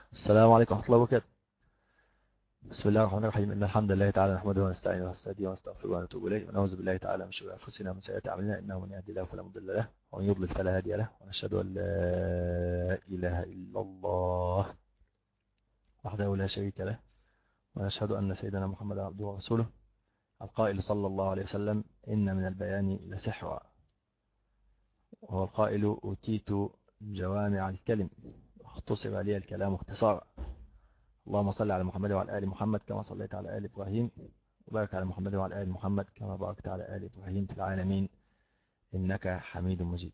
السلام عليكم ورحمة الله وبركاته. بسم الله الرحمن الرحيم. إن الحمد لله تعالى نحمده ونستعينه ونستهديه ونستغفره ونتوب إليه ونعوذ بالله تعالى من شرور أنفسنا ومن سيئات أعمالنا، إنه من يهدي الله فلا مضل له ومن يضلل فلا هادي له، ونشهد أن لا إله إلا الله وحده لا شريك له، ونشهد أن سيدنا محمدا عبده ورسوله، القائل صلى الله عليه وسلم: إن من البيان لسحرا. وهو القائل: أوتيت جوامع الكلم واختصر لي الكلام اختصارا. اللهم صل على محمد وعلى آل محمد كما صليت على آل إبراهيم، وبارك على محمد وعلى آل محمد كما باركت على آل إبراهيم في العالمين إنك حميد مجيد.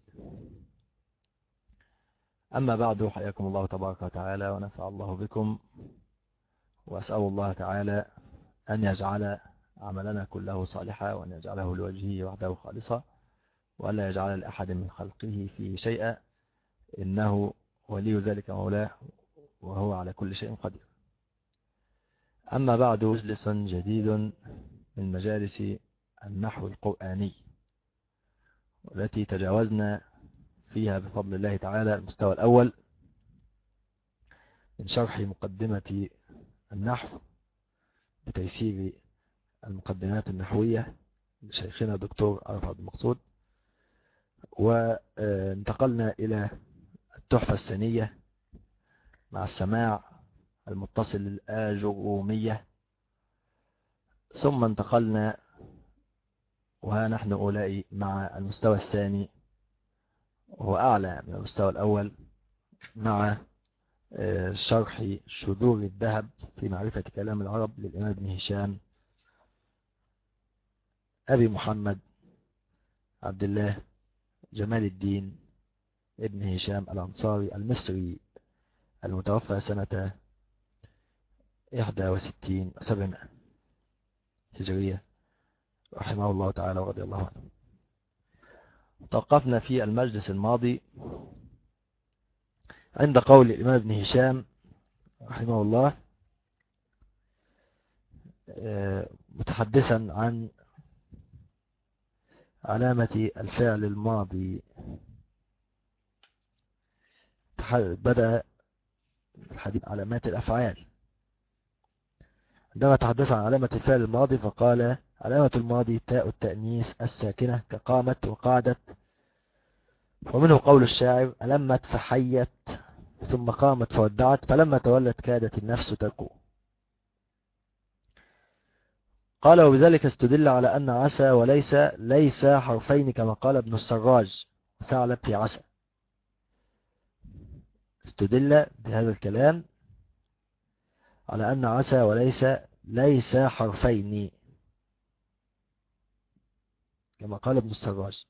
أما بعد، حياكم الله تبارك وتعالى ونفع الله بكم، وأسأل الله تعالى أن يجعل عملنا كله صالحا، وأن يجعله لوجهه وحده خالصا، وألا يجعل لأحد من خلقه فيه شيئا، إنه ولي ذلك مولاه وهو على كل شيء قدير. أما بعد، مجلس جديد من مجالس النحو القرآني، والتي تجاوزنا فيها بفضل الله تعالى المستوى الأول من شرح مقدمة النحو بتيسير المقدمات النحوية لشيخنا الدكتور عرفة عبد المقصود، وانتقلنا إلى التحفة الثانية مع السماع المتصل الآجرومية، ثم انتقلنا ونحن أولئك مع المستوى الثاني وهو أعلى من المستوى الأول، مع شرح شذور الذهب في معرفة كلام العرب للإمام ابن هشام أبي محمد عبد الله جمال الدين ابن هشام الأنصاري المصري، المتوفى سنة 61 و700 هجرية، رحمه الله تعالى ورضي الله عنه. توقفنا في المجلس الماضي عند قول الإمام ابن هشام رحمه الله متحدثا عن علامة الفعل الماضي. بدأ الحديث عن علامات الأفعال. عندما تحدث عن علامة الفعل الماضي فقال: علامة الماضي تاء التأنيث الساكنة كقامت وقعدت. ومنه قول الشاعر: ألمت فحيت ثم قامت فودعت، فلما تولت كادت النفس تكو. قال: وبذلك استدل على أن عسى ليس حرفين كما قال ابن السراج وثعلب في عسى. استدل بهذا الكلام على أن عسى ليس حرفين كما قال ابن السراج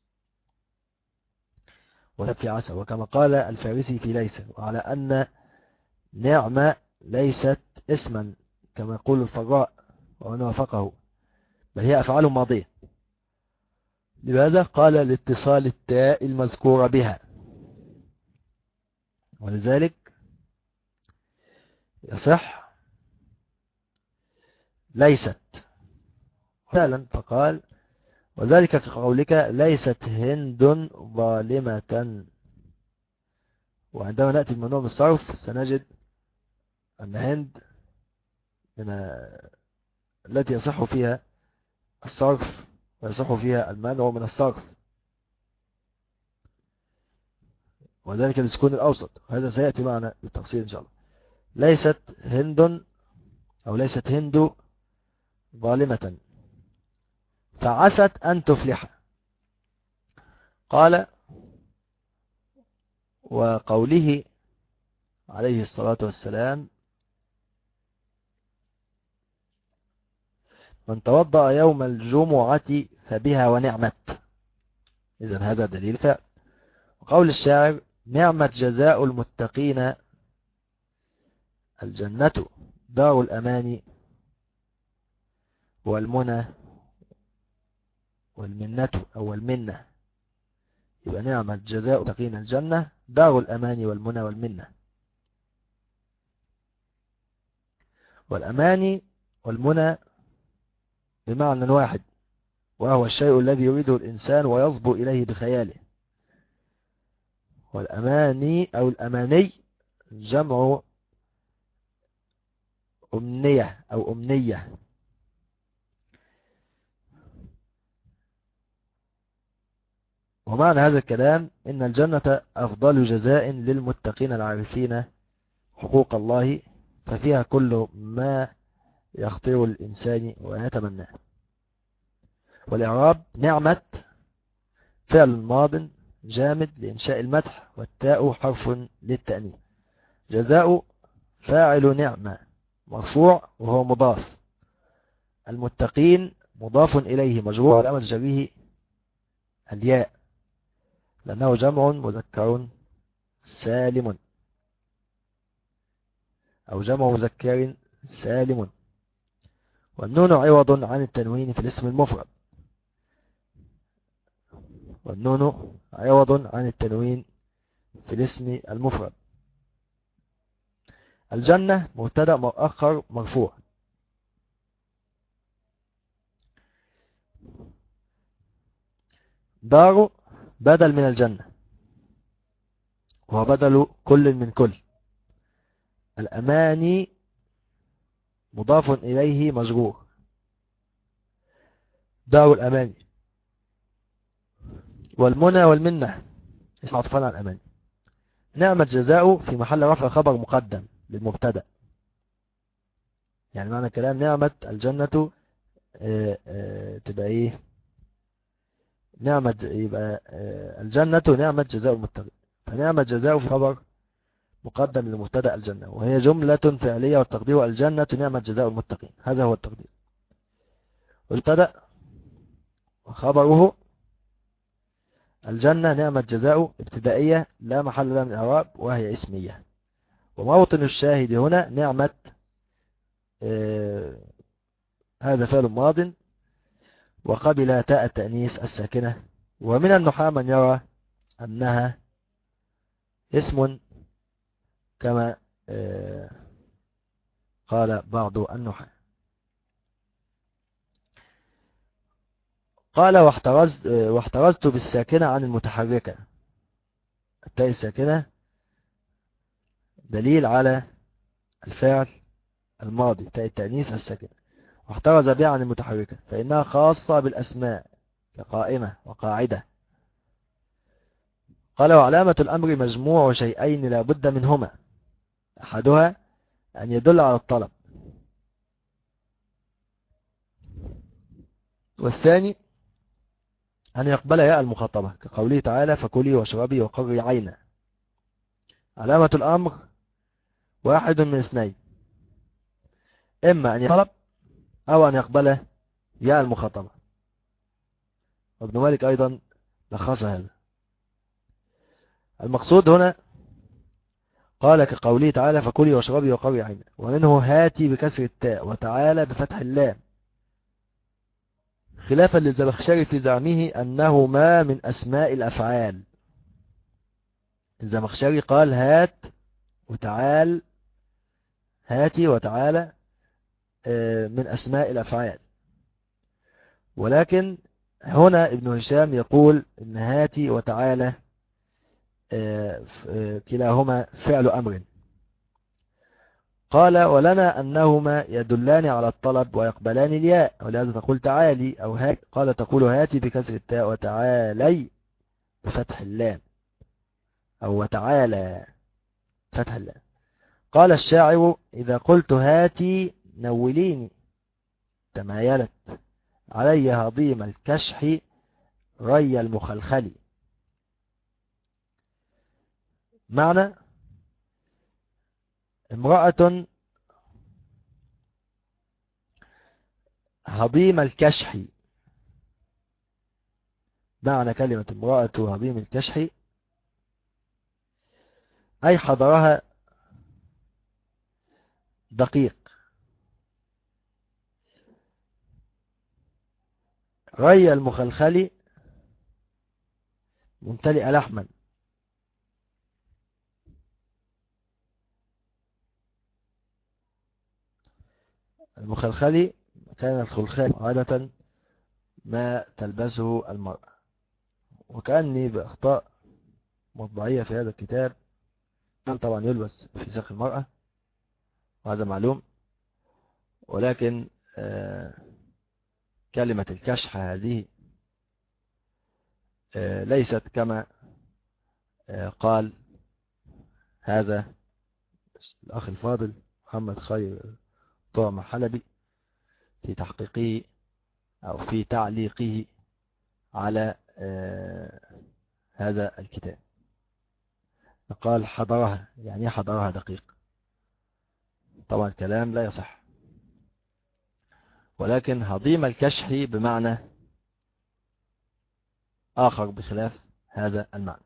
وفي عسى، وكما قال الفارسي في ليس، وعلى أن نعمة ليست اسما كما يقول الفراء وأن وافقه، بل هي أفعال ماضية. لماذا؟ قال: لاتصال التاء المذكورة بها، ولذلك يصح ليست فعلا. فقال: وذلك كقولك ليست هند ظالمة. وعندما نأتي بممنوع من الصرف سنجد أن هند من التي يصح فيها الصرف ويصح فيها المنع من الصرف، وذلك للسكون الأوسط. هذا سيأتي معنا بالتفصيل إن شاء الله. ليست هند أو ليست هند ظالمة فعست أن تفلح. قال: وقوله عليه الصلاة والسلام: من توضأ يوم الجمعة فبها ونعمت. إذن هذا دليل فعل. وقول الشاعر: نعمت جزاء المتقين الجنة دار الأمان والمنى والمنة أو المنة. يبقى نعمت جزاء المتقين الجنة دار الأمان والمنى والمنة. والأمان والمنى بمعنى واحد، وهو الشيء الذي يريده الإنسان ويصبو إليه بخياله. والأماني أو الأماني جمع أمنية أو أمنية. ومعنى هذا الكلام إن الجنة أفضل جزاء للمتقين العارفين حقوق الله، ففيها كل ما يخطر الإنسان ويتمناه. والإعراب نعمة فعل ماض جامد لإنشاء المدح، والتاء حرف للتأنيث. جزاء فاعل نعمة مرفوع وهو مضاف. المتقين مضاف إليه مجرور وعلامة جره الياء لأنه جمع مذكر سالم أو جمع مذكر سالم. والنون عوض عن التنوين في الاسم المفرد. والنون عوض عن التنوين في الاسم المفرد. الجنة مبتدأ مؤخر مرفوع. دار بدل من الجنة وهو بدل كل من كل. الأماني مضاف إليه مجرور. دار الأماني. والمنى والمنة اسم عطفان على الأماني. نعمة جزاء في محل رفع خبر مقدم للمبتدأ. يعني معنى كلام نعمة الجنة تبقى ايه؟ نعمة يبقى الجنة نعمة جزاء المتقين، فنعمة جزاء في خبر مقدم لمبتدأ الجنة، وهي جملة فعلية والتقدير الجنة نعمة جزاء المتقين. هذا هو التقدير. والمبتدأ وخبره الجنة نعمة جزاء ابتدائية لا محل لها من الإعراب وهي اسمية. وموطن الشاهد هنا نعمة هذا فعل ماض وقبل تاء التأنيث الساكنة. ومن النحاة من يرى أنها اسم كما قال بعض النحاة. قال واحترزت بالساكنة عن المتحركة. التاء الساكنة دليل على الفعل الماضي تاء التأنيث الساكنة. واحترز بها عن المتحركة فإنها خاصة بالأسماء كقائمة وقاعدة. قال وعلامة الأمر مجموع شيئين لا بد منهما، أحدها أن يدل على الطلب، والثاني أن يقبل ياء المخاطبة كقوله تعالى فكلي واشربي وقري عينا. علامة الأمر واحد من اثنين، إما أن يطلب أو أن يقبل ياء المخاطبة. وابن مالك أيضا لخص هذا. المقصود هنا قال كقوله تعالى فكلي واشربي وقري عينا، ومنه هاتي بكسر التاء وتعالى بفتح اللام، خلافا للزمخشري في زعمه أنه ما من أسماء الأفعال. الزمخشري قال هات وتعال، هاتي وتعالى من أسماء الأفعال، ولكن هنا ابن هشام يقول إن هاتي وتعالى كلاهما فعل أمر. قال ولنا أنهما يدلان على الطلب ويقبلان الياء، ولهذا تقول تعالي أو هات. قال تقول هاتي بكسر التاء وتعالي بفتح اللام أو وتعالى فتح اللام. قال الشاعر إذا قلت هاتي نوليني تمايلت علي هضيم الكشح ري المخلخل. معنى امرأة هضيم الكشح، معنى كلمة امرأة هضيم الكشح أي حضرها دقيق. ري المخلخل ممتلئ لحما. المخلخل كان الخلخال عادة ما تلبسه المرأة، وكأني بأخطاء مطبعية في هذا الكتاب كان طبعا يلبس في ساق المرأة وهذا معلوم، ولكن كلمة الكشح هذه ليست كما قال هذا الأخ الفاضل محمد خير طعم حلبي في تحقيقه أو في تعليقه على هذا الكتاب. قال حضرها، يعني حضرها دقيق. طبعا الكلام لا يصح، ولكن هضيم الكشح بمعنى آخر بخلاف هذا المعنى.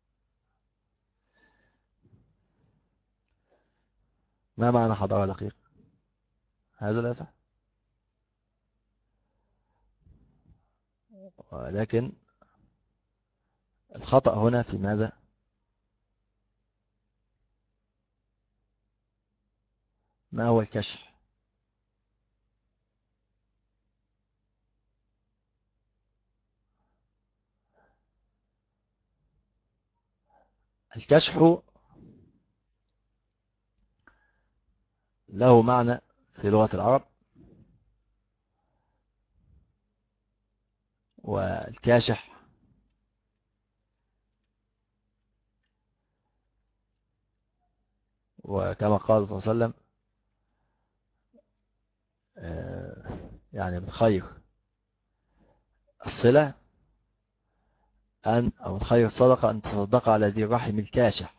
ما معنى حضرها دقيق؟ هذا لا يصح، ولكن الخطأ هنا في ماذا؟ ما هو الكشح؟ الكشح له معنى في لغة العرب، والكاشح وكما قال صلى الله عليه وسلم يعني من خير الصلة أو من خير الصدقة أن تصدق على ذي الرحم الكاشح.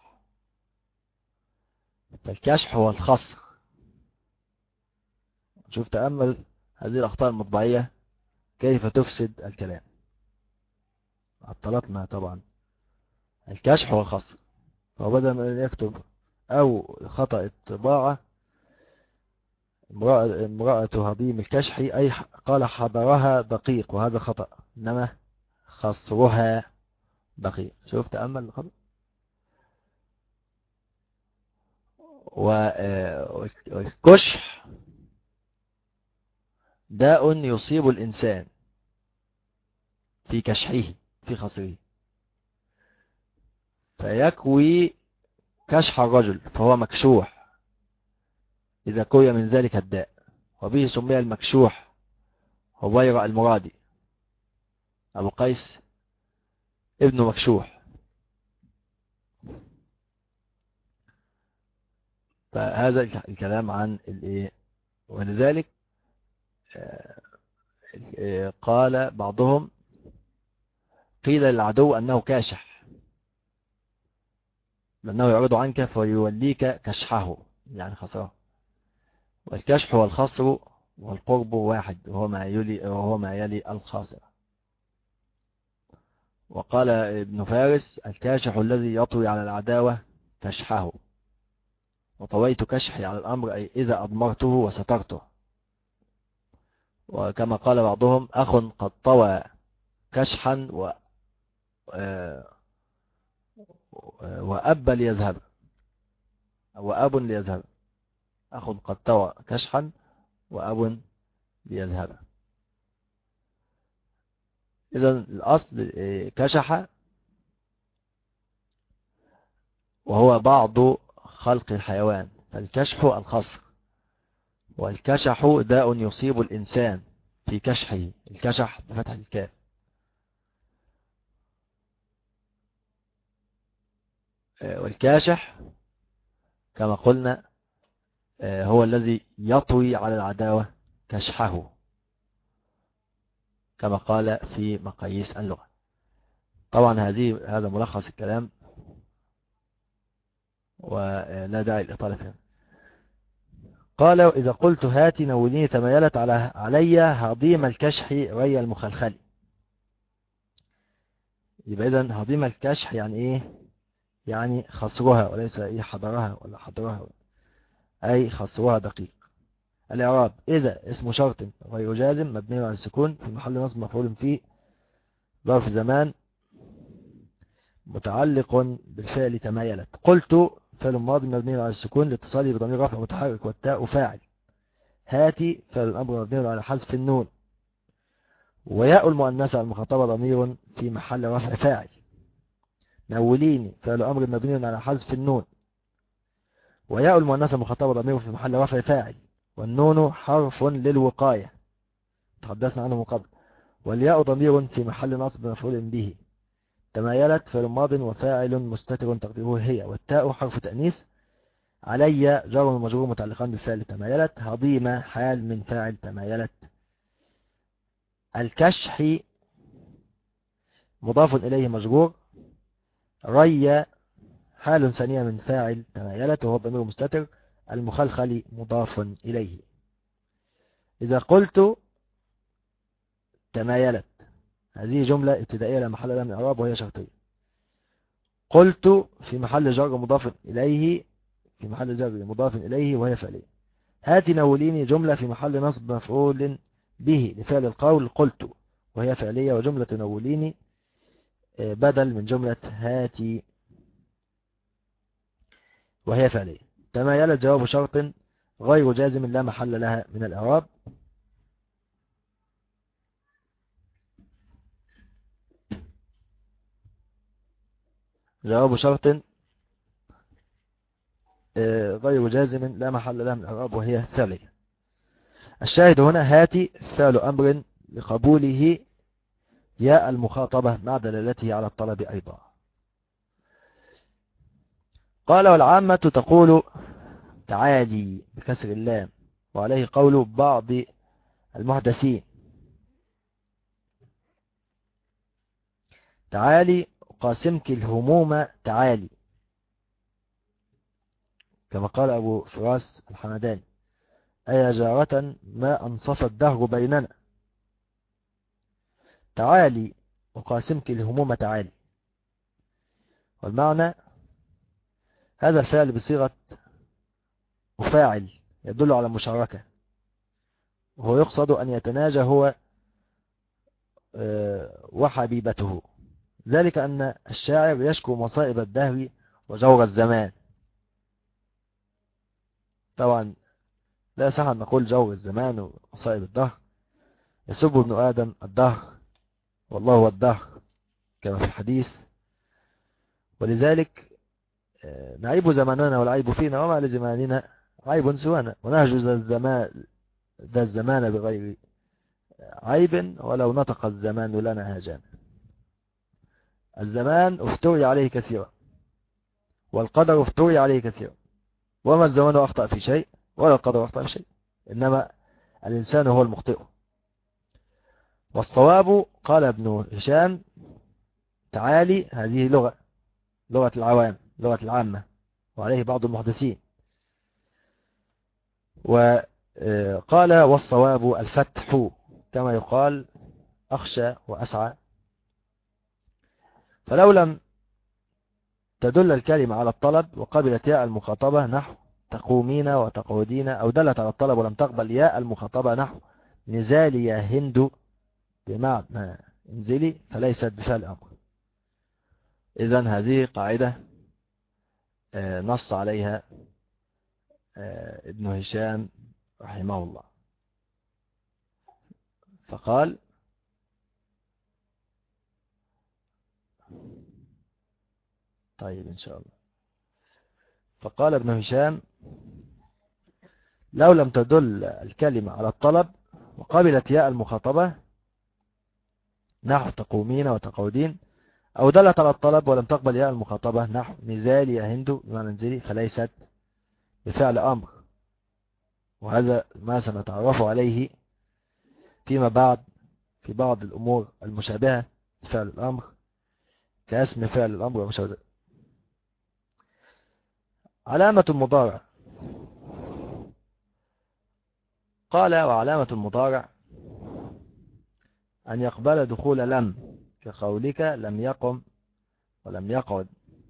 فالكشح هو الخصر. شوف تأمل هذه الأخطاء المطبعية كيف تفسد الكلام. عطلتنا طبعا. الكشح هو الخصر، فبدل ما يكتب أو خطأ الطباعة امرأة هضيم الكشح أي قال حضرها دقيق، وهذا خطأ، إنما خصرها دقيق. شوف تأمل الخطأ. والكشح داء يصيب الإنسان في كشحه في خصره، فيكوي كشح الرجل فهو مكشوح إذا كوي من ذلك الداء، وبه سمي المكشوح هبيرة المرادي أبو قيس ابن مكشوح. فهذا الكلام عن الايه، ولذلك قال بعضهم قيل للعدو أنه كاشح لأنه يعرض عنك فيوليك كشحه، يعني خسره. والكشح والخصر والقرب واحد، وهو ما يلي الخاسر. وقال ابن فارس الكاشح الذي يطوي على العداوة كشحه، وطويت كشحي على الأمر أي إذا أضمرته وسترته. وكما قال بعضهم أخ قد طوى كشحا وأب ليذهب، أو أب ليذهب. أخ قد طوى كشحا وأب ليذهب. إذن الأصل كشح وهو بعض خلق الحيوان، فالكشح الخصر، والكشح داء يصيب الإنسان في كشحه، الكشح بفتح الكاف. والكاشح كما قلنا هو الذي يطوي على العداوة كشحه، كما قال في مقاييس اللغة. طبعا هذا ملخص الكلام ولا داعي للإطالة فيه. قال إذا قلت هاتي نوليني تميلت علي هضيم الكشح ري المخلخل. يبقى إذن هضيم الكشح يعني إيه؟ يعني خسرها، وليس إيه حضرها ولا حضرها، أي خسرها دقيق. الإعراب إذا اسم شرط غير جازم مبني على السكون في محل نصب مفعول فيه ظرف زمان متعلق بالفعل تميلت. قلت فعل ماضي مبني على السكون لاتصاله بضمير رفع متحرك والتاء فاعل. هاتي فعل الأمر مبني على حذف النون، وياء المؤنثة المخاطبة ضمير في محل رفع فاعل. نوليني فعل أمر مبني على حذف النون، وياء المؤنثة المخاطبة ضمير في محل رفع فاعل. والنون حرف للوقاية تحدثنا عنه من قبل، والياء ضمير في محل نصب مفعول به. تمايلت فعل ماض وفاعل مستتر تقديره هي، والتاء حرف تأنيث. علي جار ومجرور متعلقان بالفعل تمايلت. هضيمة حال من فاعل تمايلت. الكشح مضاف إليه مجرور. ري حال ثانية من فاعل تمايلت وهو الضمير مستتر. المخلخل مضاف إليه. إذا قلت تمايلت هذه جملة ابتدائية لا محل لها من إعراب وهي شرطية. قلت في محل جر مضاف إليه، في محل جر مضاف إليه وهي فعلية. هاتي نوليني جملة في محل نصب مفعول به لفعل القول قلت وهي فعلية، وجملة نوليني بدل من جملة هاتي وهي فعلية. تمايلت جواب شرط غير جازم لا محل لها من الإعراب. جواب شرط غير جازم لا محل لها من الإعراب وهي فعلية. الشاهد هنا هاتي فعل أمر لقبوله ياء المخاطبة مع دلالته على الطلب أيضا. قال والعامة تقول تعالي بكسر اللام، وعليه قول بعض المحدثين. تعالي قاسمك الهموم تعالي، كما قال أبو فراس الحمداني: أيا جارة ما أنصف الدهر بيننا. تعالي أقاسمك الهموم تعالي، والمعنى هذا الفعل بصيغة مفاعل يدل على مشاركة، وهو يقصد أن يتناجى هو وحبيبته، ذلك أن الشاعر يشكو مصائب الدهر وجور الزمان. طبعا لا يصح أن نقول جور الزمان ومصائب الدهر، يسب ابن آدم الدهر والله هو الدهر كما في الحديث، ولذلك نعيب زماننا والعيب فينا، وما لزماننا عيب سوانا، ونهج ذا الزمان بغير عيب، ولو نطق الزمان لنا هاجانا. الزمان افتري عليه كثيرا، والقدر افتري عليه كثيرا، وما الزمان أخطأ في شيء ولا القدر أخطأ في شيء، إنما الإنسان هو المخطئ. والصواب قال ابن هشام تعالي هذه لغة العوام، لغة العامة، وعليه بعض المحدثين. وقال والصواب الفتح، كما يقال أخشى وأسعى. فلو لم تدل الكلمة على الطلب وقبلت ياء المخاطبة نحو تقومين وتقعدين، أو دلت على الطلب ولم تقبل ياء المخاطبة نحو نزالي يا هند بمعنى انزلي، فليست بفعل أمر. إذن هذه قاعدة نص عليها ابن هشام رحمه الله، فقال طيب إن شاء الله. فقال ابن هشام لو لم تدل الكلمة على الطلب وقبلت ياء المخاطبة نحو تقومين وتقعدين، أو دلت على الطلب ولم تقبل ياء المخاطبة نحو نزالي يا هند بمعنى انزلي، فليست بفعل أمر. وهذا ما سنتعرف عليه فيما بعد في بعض الأمور المشابهة فعل الأمر، كاسم فعل الأمر ومشابه. علامة المضارع. قال وعلامة المضارع أن يقبل دخول لم، كقولك لم يقم ولم يقعد،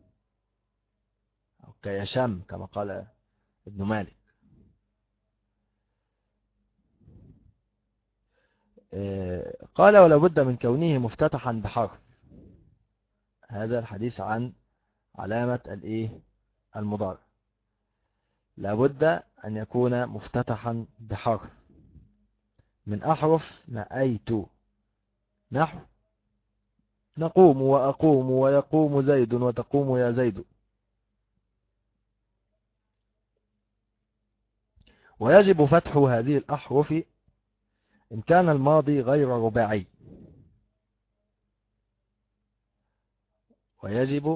أو كيشم كما قال ابن مالك. قال ولا بد من كونه مفتتحا بحرف. هذا الحديث عن علامة المضارع، لابد أن يكون مفتتحا بحرف من أحرف نأيت، نحو نقوم وأقوم ويقوم زيد وتقوم يا زيد. ويجب فتح هذه الأحرف إن كان الماضي غير رباعي. ويجب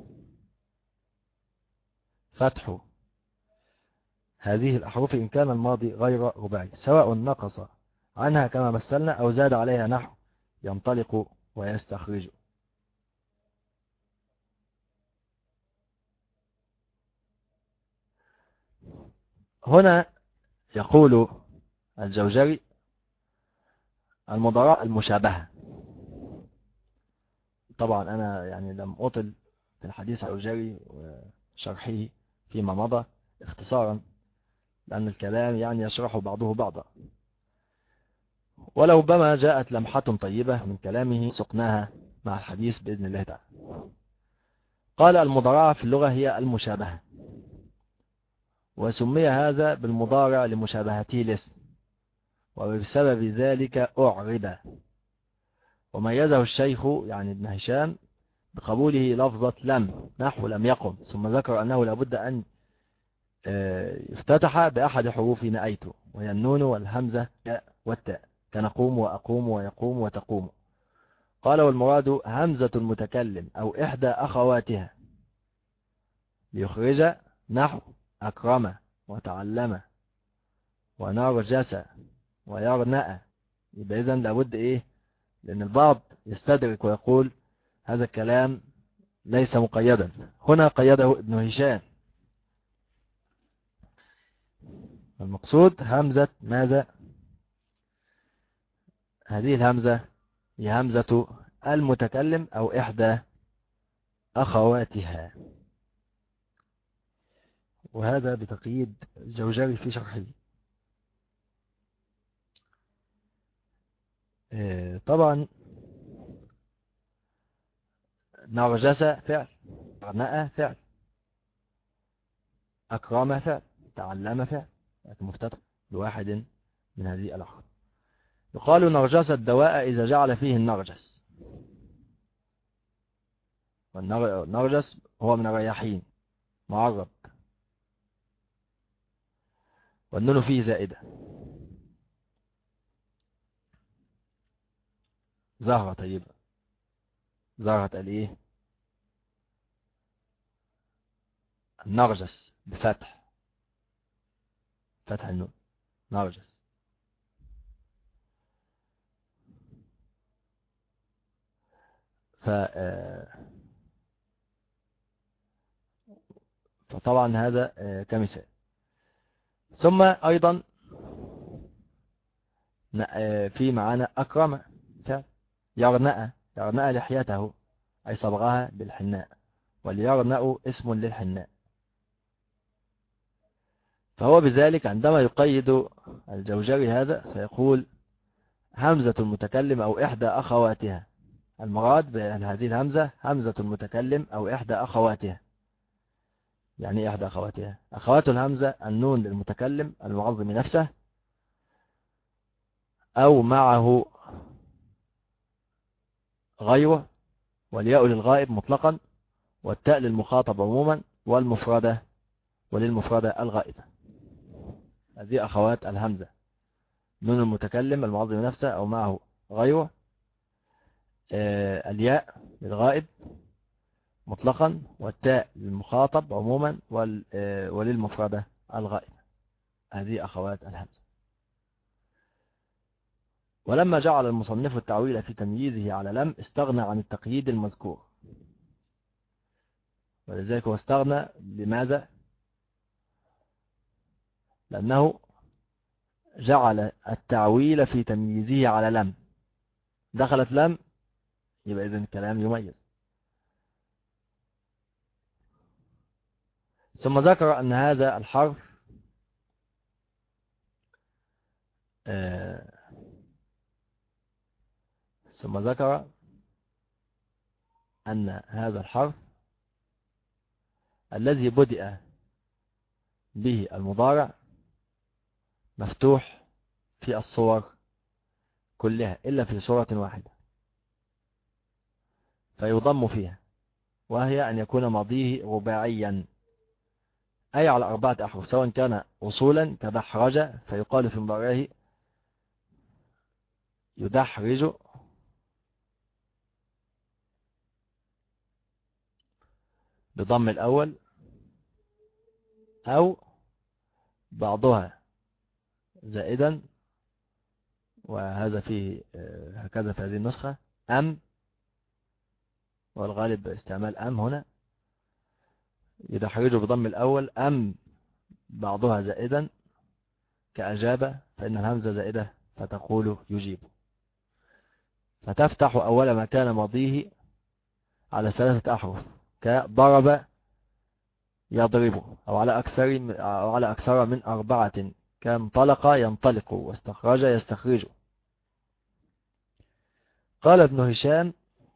فتح هذه الأحرف إن كان الماضي غير رباعي، سواء نقص عنها كما مثلنا أو زاد عليها نحو ينطلق ويستخرج. هنا يقول الجوزري المضارع المشابهة. طبعا أنا يعني لم أطل في الحديث عن الجوزري وشرحه فيما مضى اختصارا، لأن الكلام يعني يشرح بعضه بعضا، ولو بما جاءت لمحة طيبة من كلامه سقناها مع الحديث بإذن الله تعالى. قال المضارعة في اللغة هي المشابهة، وسمي هذا بالمضارع لمشابهته الاسم، وبسبب ذلك أعرب. وميزه الشيخ يعني ابن هشام بقبوله لفظة لم، نحو لم يقم، ثم ذكر أنه لابد أن يفتتح بأحد حروف نأيت، وهي النون والهمزة والتاء، كنقوم وأقوم ويقوم وتقوم. قال والمراد همزة المتكلم أو إحدى أخواتها، ليخرج نحو أكرم وتعلم ونرجس ويرنأ. يبقى إذن لابد إيه؟ لأن البعض يستدرك ويقول هذا الكلام ليس مقيدا، هنا قيده ابن هشام. المقصود همزة ماذا؟ هذه الهمزة هي همزة المتكلم أو إحدى أخواتها، وهذا بتقييد الجوزري في شرحه. طبعا نرجس فعل، رنأ فعل، أكرم فعل، تعلم فعل، لكن مفتتح بواحد من هذه الأحرف. يقال نرجس الدواء إذا جعل فيه النرجس، والنرجس هو من الرياحين معرب، والنون فيه زائدة. زهرة طيبة، زهرة الإيه؟ النرجس بفتح، فتح النون، نرجس. فطبعا هذا كمثال. ثم أيضا في معانا أكرم فعل، يرنأ، يرنأ لحيته أي صبغها بالحناء، وليرنأ اسم للحناء. فهو بذلك عندما يقيد الجوزري هذا فيقول همزة المتكلم أو إحدى أخواتها، المراد بهذه الهمزة همزة المتكلم أو إحدى أخواتها. يعني إيه إحدى أخواتها؟ أخوات الهمزة النون للمتكلم المعظم نفسه، أو معه غيره، والياء للغائب مطلقا، والتاء للمخاطب عموما، والمفردة وللمفردة الغائبة. هذه أخوات الهمزة، نون المتكلم المعظم نفسه أو معه غيره، الياء للغائب مطلقا، والتاء للمخاطب عموما، وللمفردة الغائبة. هذه أخوات الهمزة. ولما جعل المصنف التعويل في تمييزه على لم استغنى عن التقييد المذكور، ولذلك هو استغنى. لماذا؟ لأنه جعل التعويل في تمييزه على لم، دخلت لم يبقى إذن الكلام يميز. ثم ذكر أن هذا الحرف ثم ذكر أن هذا الحرف الذي بدأ به المضارع مفتوح في الصور كلها إلا في صورة واحدة فيضم فيها، وهي أن يكون ماضيه رباعيا أي على 4 أحرف، سواء كان أصولا كدحرج فيقال في مضارعه يدحرج، بضم الأول، أو بعضها زائدا، وهذا فيه هكذا في هذه النسخة، أم، والغالب استعمال أم هنا، يدحرج بضم الأول، أم بعضها زائدا كأجاب، فإن الهمزة زائدة فتقول يجيب. فتفتح أول ما كان ماضيه على 3 أحرف كضرب يضرب، أو على أكثر من 4 كانطلق ينطلق، واستخرج يستخرج. قال ابن هشام: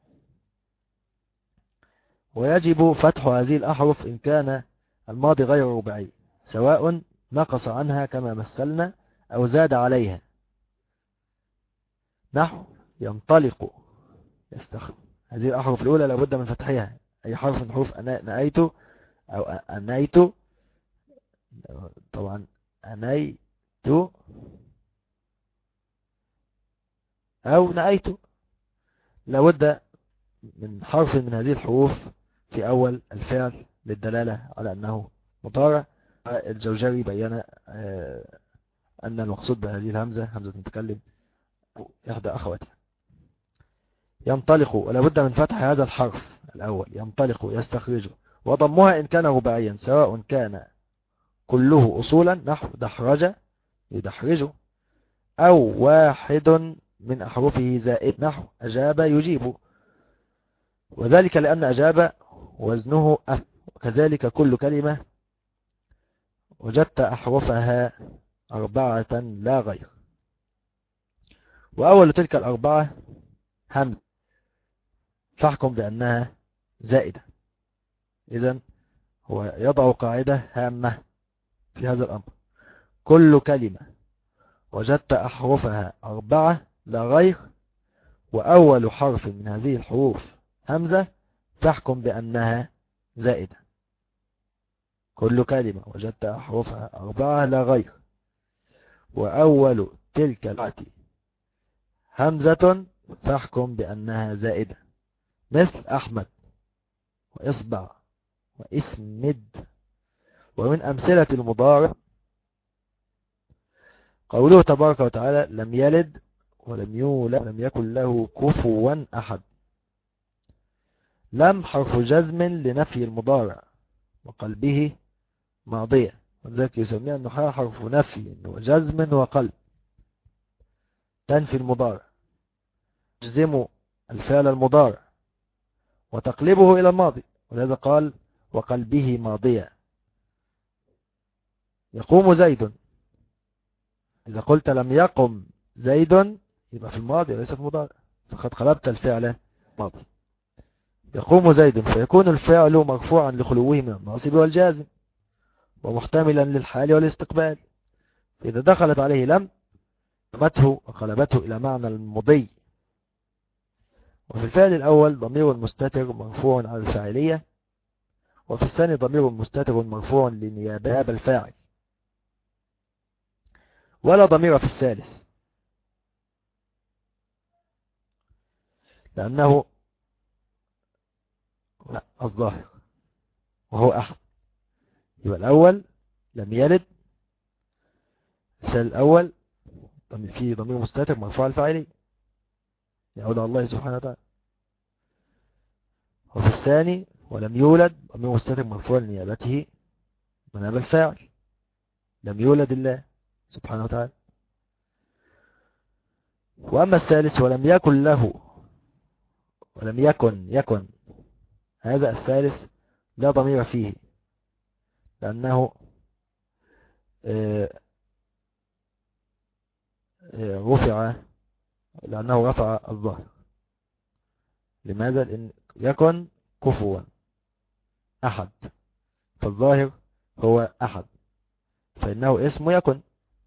ويجب فتح هذه الأحرف إن كان الماضي غير رباعي، سواء نقص عنها كما مثلنا أو زاد عليها، نحو ينطلق يستخرج. هذه الأحرف الأولى لابد من فتحها، أي حرف من حروف نأيت أو أنيت، طبعا أنيت أو نأيت، لابد من حرف من هذه الحروف في أول الفعل للدلالة على أنه مضارع. الجوجري بيّن أن المقصود بهذه الهمزة همزة المتكلم إحدى أخواتها. ينطلق، ولا بد من فتح هذا الحرف الأول ينطلق يستخرجه، وضمها إن كان رباعيا، سواء كان كله أصولا نحو دحرج يدحرجه، أو واحد من أحرفه زائد نحو أجاب يجيب، وذلك لأن أجاب وزنه أف، وكذلك كل كلمة وجدت أحرفها 4 لا غير. وأول تلك 4 همز، فاحكم بأنها زائدة. إذن هو يضع قاعدة هامة في هذا الأمر: كل كلمة وجدت أحرفها 4 لا غير، وأول حرف من هذه الحروف همزة، فاحكم بأنها زائدة. كل كلمة وجدت أحرفها 4 لا غير، وأول تلك الآتي همزة، فاحكم بأنها زائدة، مثل أحمد وإصبع وإثمد. ومن أمثلة المضارع قوله تبارك وتعالى: لم يلد ولم يولد ولم يكن له كفوا أحد. لم حرف جزم لنفي المضارع، وقلبه ماضية، وذلك يسميها النحاة حرف نفي وجزم وقلب، تنفي المضارع، تجزم الفعل المضارع وتقلبه إلى الماضي، ولذا قال وقلبه ماضية. يقوم زيد، إذا قلت لم يقم زيد يبقى في الماضي وليس في المضارع، فقد قلبت الفعل ماضي. يقوم زيد، فيكون الفعل مرفوعا لخلوه من الناصب والجازم، ومحتملا للحال والاستقبال، فإذا دخلت عليه لم قلبته وقلبته إلى معنى المضي. وفي الفعل الأول ضمير مستتر مرفوع على الفاعلية، وفي الثاني ضمير مستتر مرفوع لنيابة الفاعل، ولا ضمير في الثالث، لأنه لا الظاهر وهو أحد. يبقى الأول لم يلد، الفعل الأول فيه ضمير مستتر مرفوع الفاعلية يعود على الله سبحانه وتعالى، وفي الثاني ولم يولد ضمير مستتر مرفوع لنيابته مناب الفاعل، لم يولد الله سبحانه وتعالى. وأما الثالث ولم يكن له ولم يكن هذا الثالث لا ضمير فيه، لأنه رفع الظهر. لماذا؟ لأن يكن كفوا أحد، فالظاهر هو أحد، فإنه اسم يكن،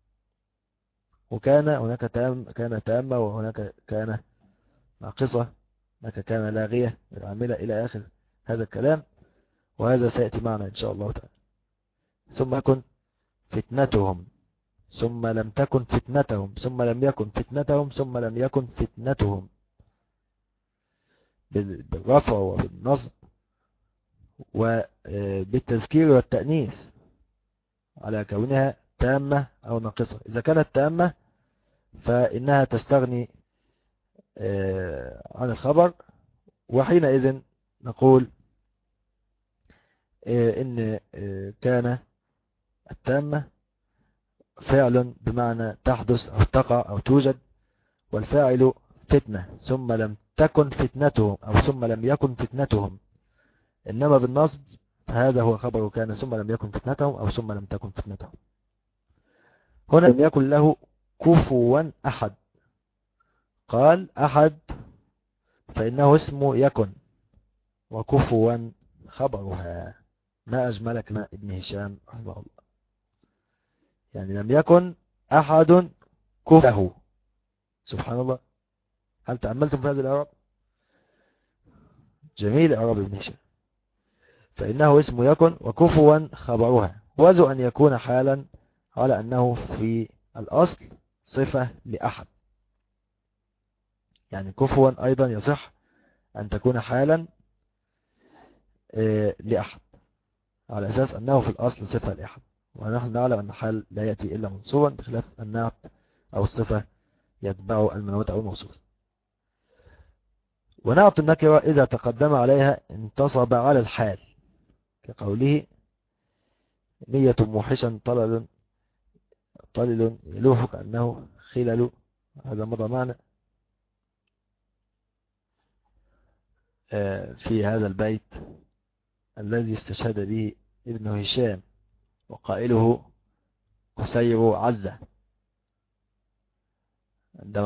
وكان هناك كان تامة، وهناك كان ناقصة، هناك كان لاغية العاملة إلى آخر هذا الكلام، وهذا سيأتي معنا إن شاء الله تعالى. ثم يكن فتنتهم ثم لم تكن فتنتهم ثم لم يكن فتنتهم ثم لم يكن فتنتهم، بالرفع وبالنصب وبالتذكير والتأنيث على كونها تامة أو ناقصة. إذا كانت تامة فإنها تستغني عن الخبر، وحينئذ نقول إن كان التامة فعل بمعنى تحدث أو تقع أو توجد، والفاعل فتنة ثم لم تكن فتنتهم أو ثم لم يكن فتنتهم. إنما بالنصب فهذا هو خبر كان ثم لم يكن فتنتهم أو ثم لم تكن فتنتهم. هنا لم يكن له كفوا أحد. قال أحد فإنه اسم يكن، وكفوا خبرها. ما أجملك ما ابن هشام رحمه الله. يعني لم يكن أحد كفه. سبحان الله، هل تأملتم في هذا الإعراب؟ جميل إعراب ابن هشام. فإنه اسم يكن وكفوا خبرها، وذو أن يكون حالا على أنه في الأصل صفة لأحد. يعني كفوا أيضا يصح أن تكون حالا لأحد على أساس أنه في الأصل صفة لأحد، ونحن نعلم أن الحال لا يأتي إلا منصوبا، بخلاف النعت أو الصفة يتبع المنوط أو الموصوف. ونعت النكرة إذا تقدم عليها انتصب على الحال، كقوله نية موحشا طلل يلوح كأنه خلل. هذا مضى معنا في هذا البيت الذي استشهد به ابن هشام، وقائله كسير عزة، عندما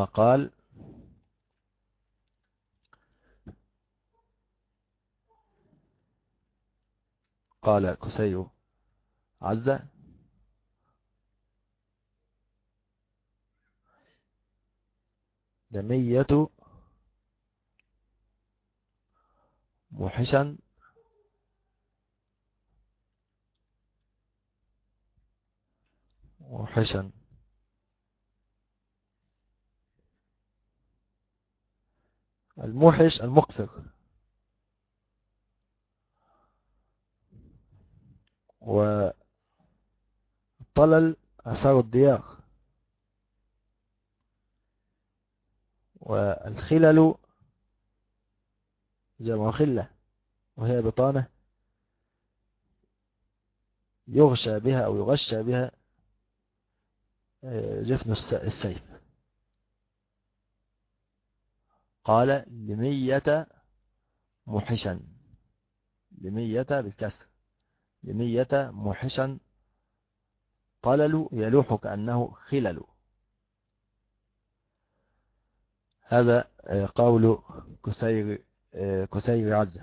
قال كسير عزة دمية موحشا الموحش المقفر، والطلل أثار الديار، والخلل جمع خلة، وهي بطانة يغشى بها أو يغشى بها جفن السيف. قال لمية موحشا، لمية بالكسر، لمية موحشا طلل يلوح كأنه خلل. هذا قول كسير عزة،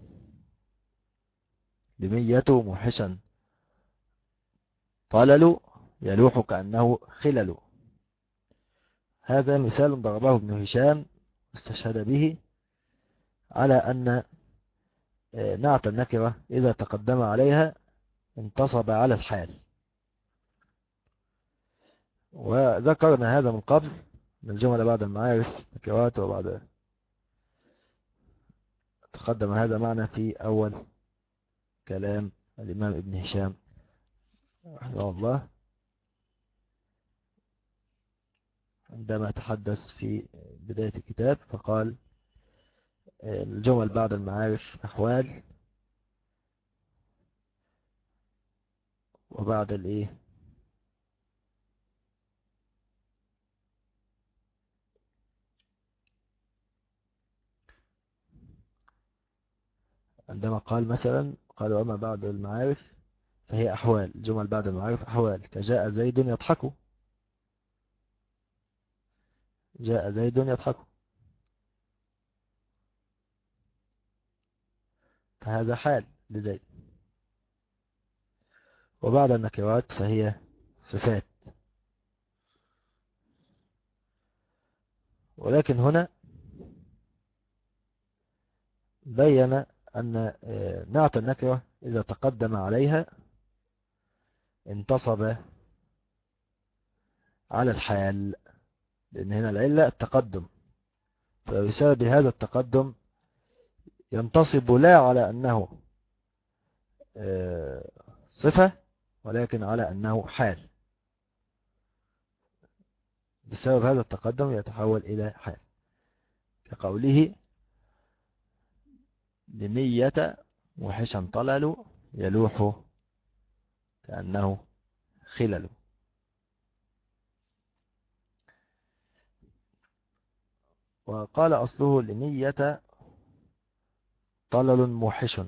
لمية موحشا طلل يلوح كأنه خلل. هذا مثال ضربه ابن هشام استشهد به على أن نعت النكرة إذا تقدم عليها انتصب على الحال. وذكرنا هذا من قبل من الجملة بعد المعارف نكرات، وبعد تقدم هذا معنا في أول كلام الإمام ابن هشام رحمه الله عندما تحدث في بداية الكتاب، فقال الجمل بعد المعارف أحوال، وبعد الإيه عندما قال مثلا قال وما بعد المعارف فهي أحوال. الجمل بعد المعارف أحوال، كجاء زيد يضحك، جاء زيد يضحك، فهذا حال لزيد. وبعد النكرات فهي صفات. ولكن هنا بين أن نعت النكرة إذا تقدم عليها انتصب على الحال، لأن هنا العلة التقدم، فبسبب هذا التقدم ينتصب لا على أنه صفة، ولكن على أنه حال. بسبب هذا التقدم يتحول إلى حال، كقوله لمية وحشا طلل يلوح كأنه خلل. وقال أصله لمية طلل موحش،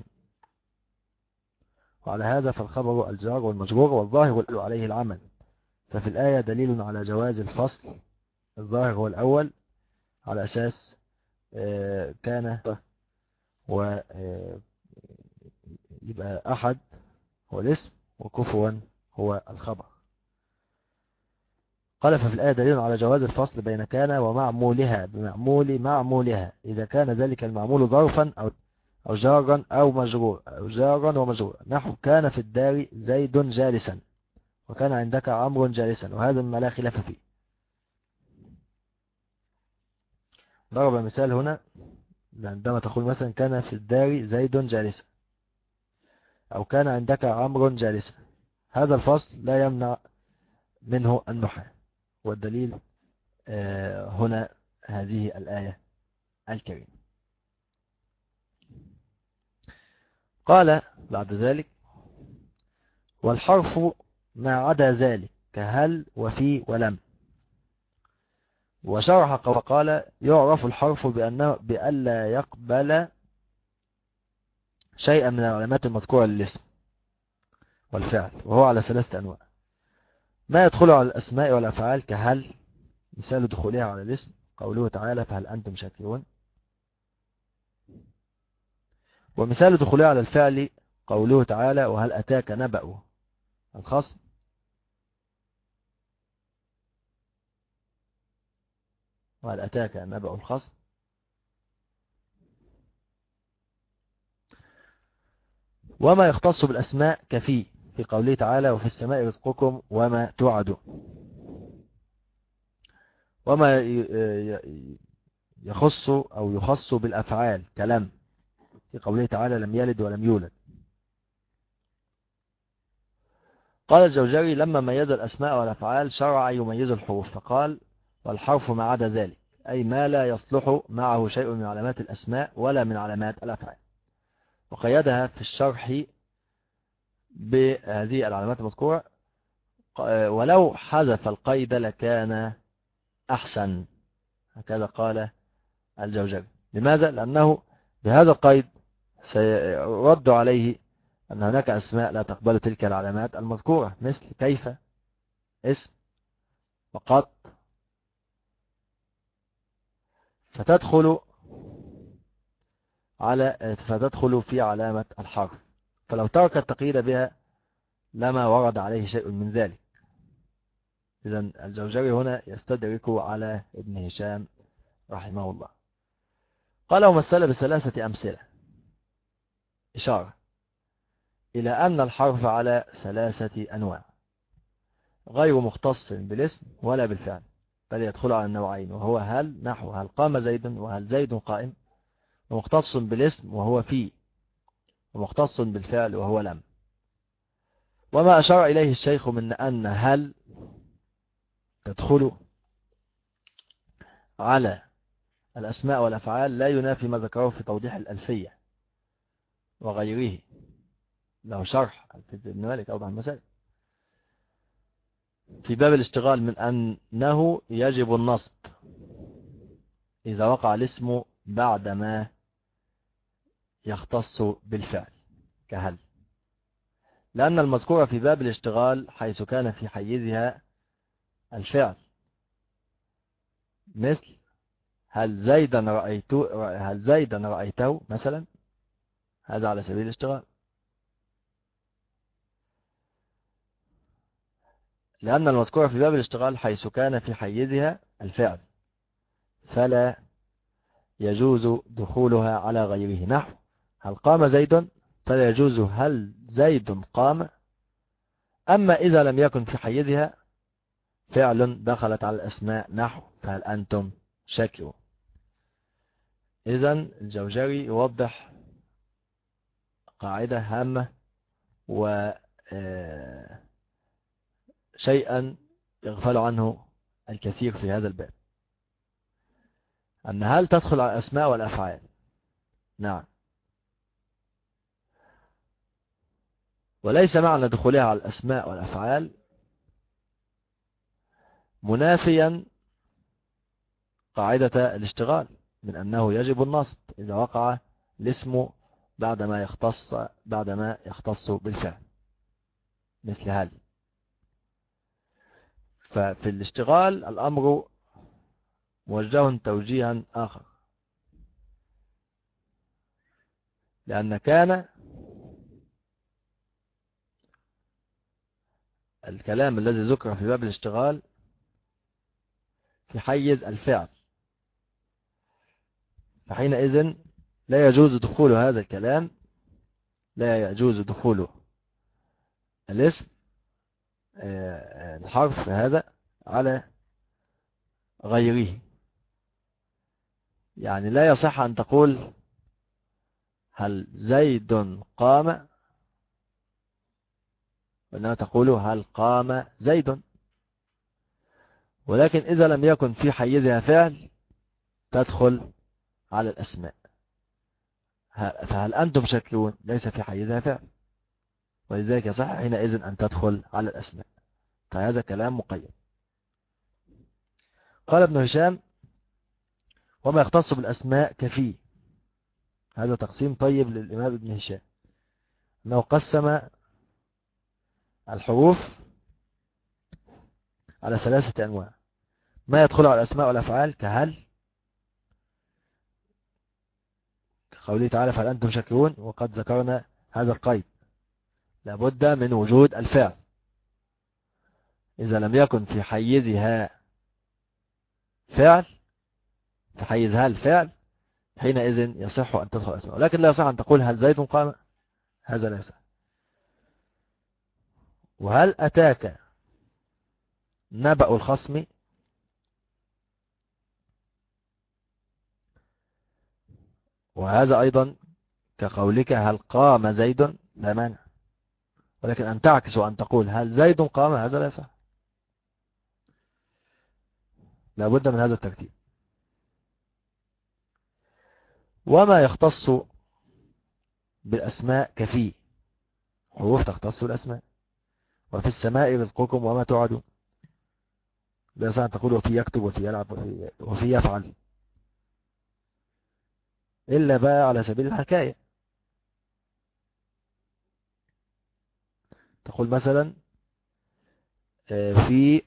وعلى هذا فالخبر الجار والمجرور، والظاهر عليه العمل. ففي الآية دليل على جواز الفصل، الظاهر هو الأول على أساس كان، ويبقى أحد هو الاسم وكفوا هو الخبر. قال ففي الآية دليل على جواز الفصل بين كان ومعمولها بمعمول معمولها، إذا كان ذلك المعمول ظرفا أو جارا أو مجرور، أو جارا ومجرور، نحو كان في الدار زيد جالسا، وكان عندك عمرو جالسا، وهذا ما لا خلاف فيه. ضرب مثال هنا عندما تقول مثلا كان في الدار زيد جالسا، أو كان عندك عمرو جالسا، هذا الفصل لا يمنع منه النحو، والدليل هنا هذه الآية الكريمة. قال بعد ذلك والحرف ما عدا ذلك كهل وفي ولم. وشرح قال يعرف الحرف بألا يقبل شيئا من العلامات المذكورة للاسم والفعل، وهو على ثلاثة أنواع: ما يدخل على الأسماء والأفعال كهل، مثال دخولها على الاسم قوله تعالى فهل أنتم شاكرون، ومثال دخولها على الفعل قوله تعالى وهل أتاك نبأ الخصم، وهل أتاك نبأ الخصم. وما يختص بالأسماء في قوله تعالى وفي السماء رزقكم وما توعدون. وما يخص أو يخص بالأفعال كلم في قوله تعالى لم يلد ولم يولد. قال الجوزري لما ميز الأسماء والأفعال شرع يميز الحروف، فقال والحرف ما عدا ذلك، أي ما لا يصلح معه شيء من علامات الأسماء ولا من علامات الأفعال. وقيدها في الشرح بهذه العلامات المذكورة، ولو حذف القيد لكان أحسن، هكذا قال الجوزري. لماذا؟ لأنه بهذا القيد سيرد عليه أن هناك أسماء لا تقبل تلك العلامات المذكورة، مثل كيف اسم وقط، فتدخل في علامة الحرف، فلو ترك التقييد بها لما ورد عليه شيء من ذلك. إذن الجوزري هنا يستدرك على ابن هشام رحمه الله. قال ومثل بثلاثة أمثلة، إشارة إلى أن الحرف على ثلاثة أنواع، غير مختص بالاسم ولا بالفعل، بل يدخل على النوعين، وهو هل، نحو هل قام زيد وهل زيد قائم، ومختص بالاسم وهو في، ومختص بالفعل وهو لم. وما أشار إليه الشيخ من أن هل تدخل على الأسماء والأفعال لا ينافي ما ذكره في توضيح الألفية وغيره، له شرح في ابن مالك أوضح المسائل في باب الاشتغال، من أنه يجب النصب إذا وقع الاسم بعدما يختص بالفعل كهل، لأن المذكور في باب الاشتغال حيث كان في حيزها الفعل، مثل هل زيدا رأيته مثلا، هذا على سبيل الاشتغال، لأن المذكور في باب الاشتغال حيث كان في حيزها الفعل فلا يجوز دخولها على غيره، نحو هل قام زيد، فلا يجوز هل زيد قام، أما إذا لم يكن في حيزها فعل دخلت على الأسماء نحو فهل أنتم شاكرون. إذن الجوجري يوضح قاعدة هامة وشيئا يغفل عنه الكثير في هذا الباب، أن هل تدخل على الأسماء والأفعال؟ نعم، وليس معنى دخولها على الأسماء والأفعال منافيا قاعدة الاشتغال من أنه يجب النصب إذا وقع الاسم بعدما يختص بالفعل مثل هل. ففي الاشتغال الأمر موجه توجيها آخر، لأن كان الكلام الذي ذكر في باب الاشتغال في حيز الفعل، فحينئذ لا يجوز دخول هذا الكلام، لا يجوز دخول الاسم الحرف هذا على غيره. يعني لا يصح أن تقول هل زيد قام، وإنما تقول هل قام زيد. ولكن إذا لم يكن في حيزها فعل تدخل على الأسماء. فهل أنتم شاكرون ليس في حيزها فعل، ولذلك يصح حينئذ أن تدخل على الأسماء. فهذا كلام مقيد. قال ابن هشام وما يختص بالأسماء كفيه. هذا تقسيم طيب للإمام ابن هشام، أنه قسم الحروف على 3 أنواع: ما يدخل على الأسماء والأفعال كهل، كقوله تعالى فهل أنتم شاكرون، وقد ذكرنا هذا القيد، لابد من وجود الفعل. إذا لم يكن في حيزها فعل، في حيزها الفعل، حينئذ يصح أن تدخل الأسماء. ولكن لا يصح أن تقول هل زيد قام، هذا لا يصح. وهل أتاك نبأ الخصم، وهذا أيضا كقولك هل قام زيد لا مانع. ولكن أن تعكس وأن تقول هل زيد قام، هذا لا يصح. لابد من هذا الترتيب. وما يختص بالأسماء كفيه، حروف تختص بالأسماء. وفي السماء رزقكم وما توعدون، لا يصح أن تقول وفي يكتب وفي يلعب وفي يفعل، إلا بقى على سبيل الحكاية. تقول مثلا في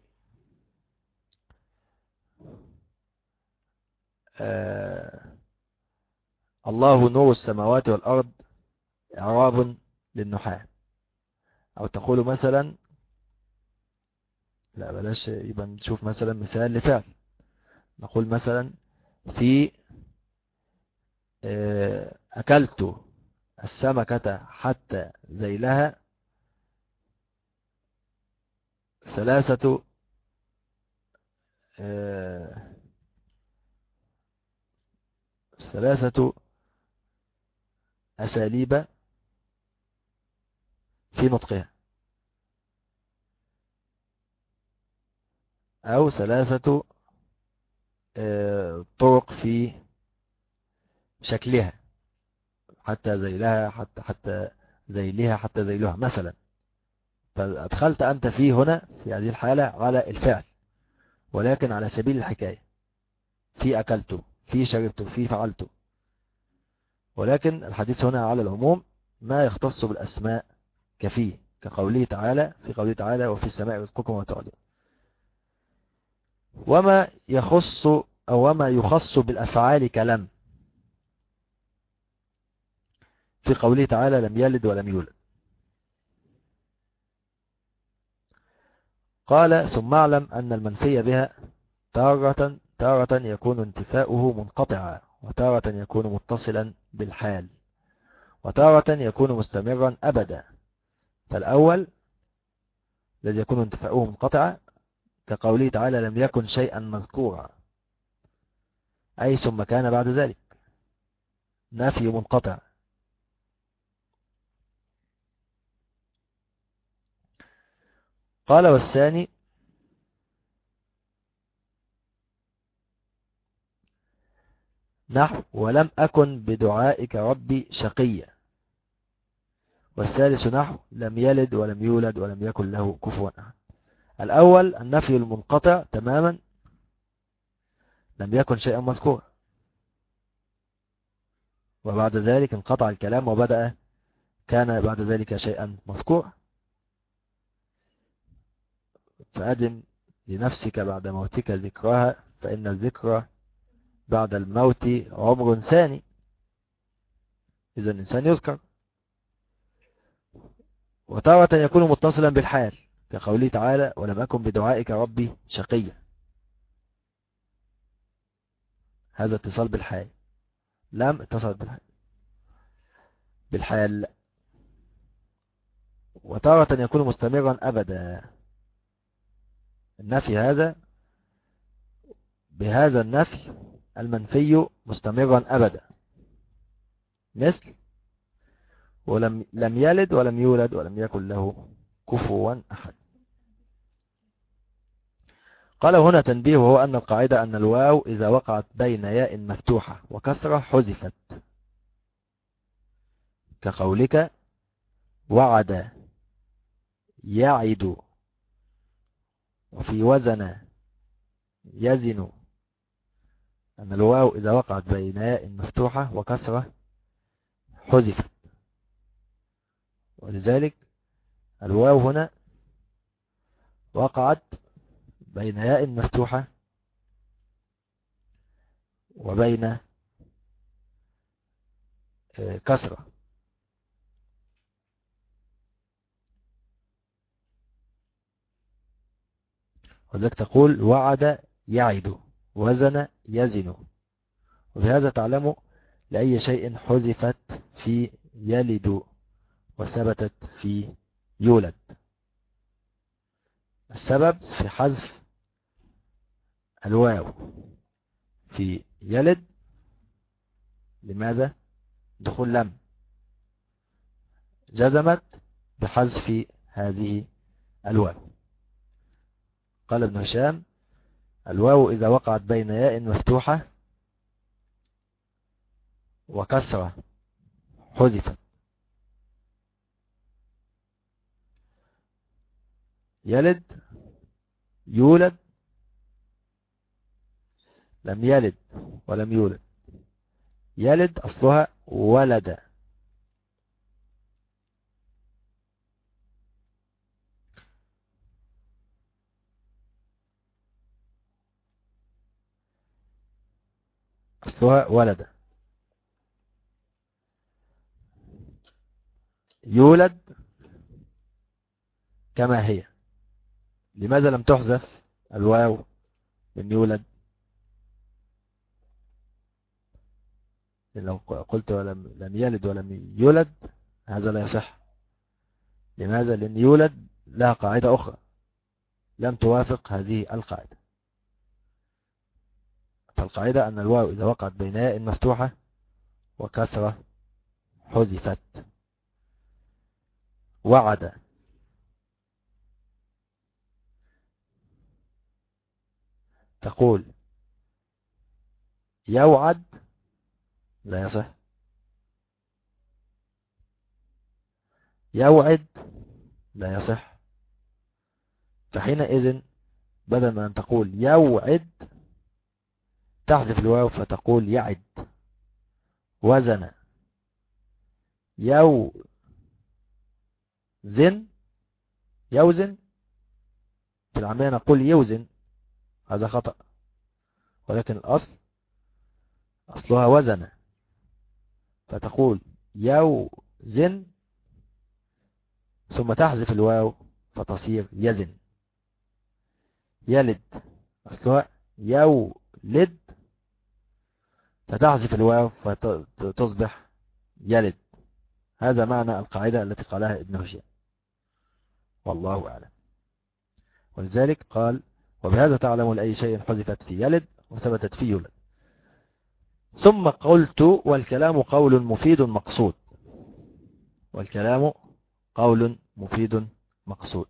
الله نور السماوات والأرض إعراب للنحاة. أو تقول مثلا، لا بلاش، يبقى نشوف مثلا مثال لفعل. نقول مثلا في أكلت السمكة حتى ذيلها 3 أساليب في نطقها، أو 3 طرق في شكلها، حتى ذيلها حتى ذيلها حتى ذيلها مثلا. فأدخلت أنت في هنا في هذه الحالة على الفعل، ولكن على سبيل الحكاية: في أكلت، في شربت، في فعلت. ولكن الحديث هنا على العموم، ما يختص بالأسماء كفيه، كقوله تعالى في قوله تعالى وفي السماء رزقكم وما توعدون. وما يخص أو وما يخص بالأفعال كلم، في قوله تعالى لم يلد ولم يولد. قال ثم اعلم أن المنفي بها تارة يكون انتفاؤه منقطعا، وتارة يكون متصلا بالحال، وتارة يكون مستمرا أبدا. فالأول الذي يكون انتفاؤه منقطعا، كقوله تعالى لم يكن شيئا مذكورا، أي ثم كان بعد ذلك، نفي منقطع. قال والثاني نحو ولم أكن بدعائك ربي شقيا. والثالث نحو لم يلد ولم يولد ولم يكن له كفوا أحد. الأول النفي المنقطع تماما، لم يكن شيئا مذكورا، وبعد ذلك انقطع الكلام وبدأ كان بعد ذلك شيئا مذكورا. فأدم لنفسك بعد موتك ذكرها، فإن الذكرى بعد الموت عمر ثاني. إذا الإنسان يذكر. وتارة يكون متصلا بالحال، كقوله تعالى ولم أكن بدعائك ربي شقيا، هذا اتصال بالحال. لم اتصل بالحال. وتارة يكون مستمرا أبدا. النفي هذا بهذا النفي المنفي مستمرا أبدا، مثل لم يلد ولم يولد ولم يكن له كفوا أحد. قال هنا تنبيه، وهو أن القاعدة أن الواو إذا وقعت بين ياء مفتوحة وكسرة حذفت، كقولك وعد يعد، وفي وزن يزن، أن الواو إذا وقعت بين ياء مفتوحة وكسرة حذفت. ولذلك الواو هنا وقعت بين ياء مفتوحة وبين كسرة. وذلك تقول وعد يعد، وزن يزن. وبهذا تعلم لأي شيء حذفت في يلد وثبتت في يولد. السبب في حذف الواو في يلد لماذا؟ دخول لم جزمت بحذف هذه الواو. قال ابن هشام الواو إذا وقعت بين ياء مفتوحة وكسرة حذفت. يلد يولد، لم يلد ولم يولد. يلد أصلها ولد، أصلها ولد. يولد كما هي. لماذا لم تحذف الواو من يولد؟ لو قلت لم يلد ولم يولد هذا لا يصح. لماذا؟ لأن يولد لها قاعدة أخرى لم توافق هذه القاعدة. فالقاعدة أن الواو إذا وقعت بين ياء مفتوحة وكسرة حذفت. وعد تقول يوعد لا يصح. يوعد لا يصح. فحينئذ بدل ما أن تقول يوعد تحذف الواو فتقول يعد. وزن يوزن، يوزن في العامية نقول يوزن، هذا خطأ، ولكن الأصل أصلها وزن، فتقول يوزن ثم تحذف الواو فتصير يزن. يلد أصلها يولد، فتحذف الواو فتصبح يلد. هذا معنى القاعدة التي قالها ابن هشام، والله أعلم. ولذلك قال وبهذا تعلم لأي شيء حذفت في يلد وثبتت في يولد. ثم قلت والكلام قول مفيد مقصود. والكلام قول مفيد مقصود.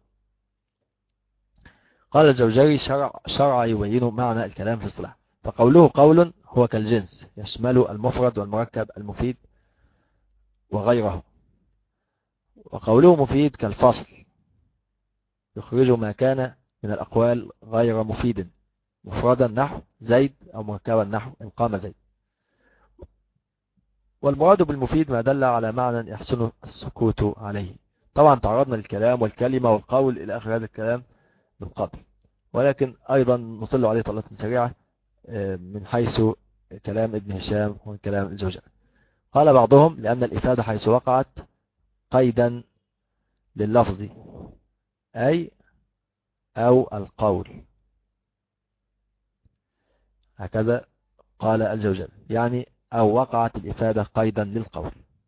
قال الجوزجاني شرع يبين معنى الكلام في الصلاح. فقوله قول هو كالجنس يشمل المفرد والمركب المفيد وغيره. وقوله مفيد كالفصل يخرج ما كان من الأقوال غير مفيد مفردا نحو زيد أو مركبا نحو إن قام زيد. والمراد بالمفيد ما دل على معنى يحسن السكوت عليه. طبعا تعرضنا للكلام والكلمة والقول إلى آخر هذا الكلام من قبل، ولكن أيضا نطل عليه طلة سريعة من حيث كلام ابن هشام وكلام الجوزجاني. قال بعضهم لأن الإفادة حيث وقعت قيدا لللفظ أي أو القول، هكذا قال الجوزجاني، يعني أو وقعت الإفادة قيدا للقول.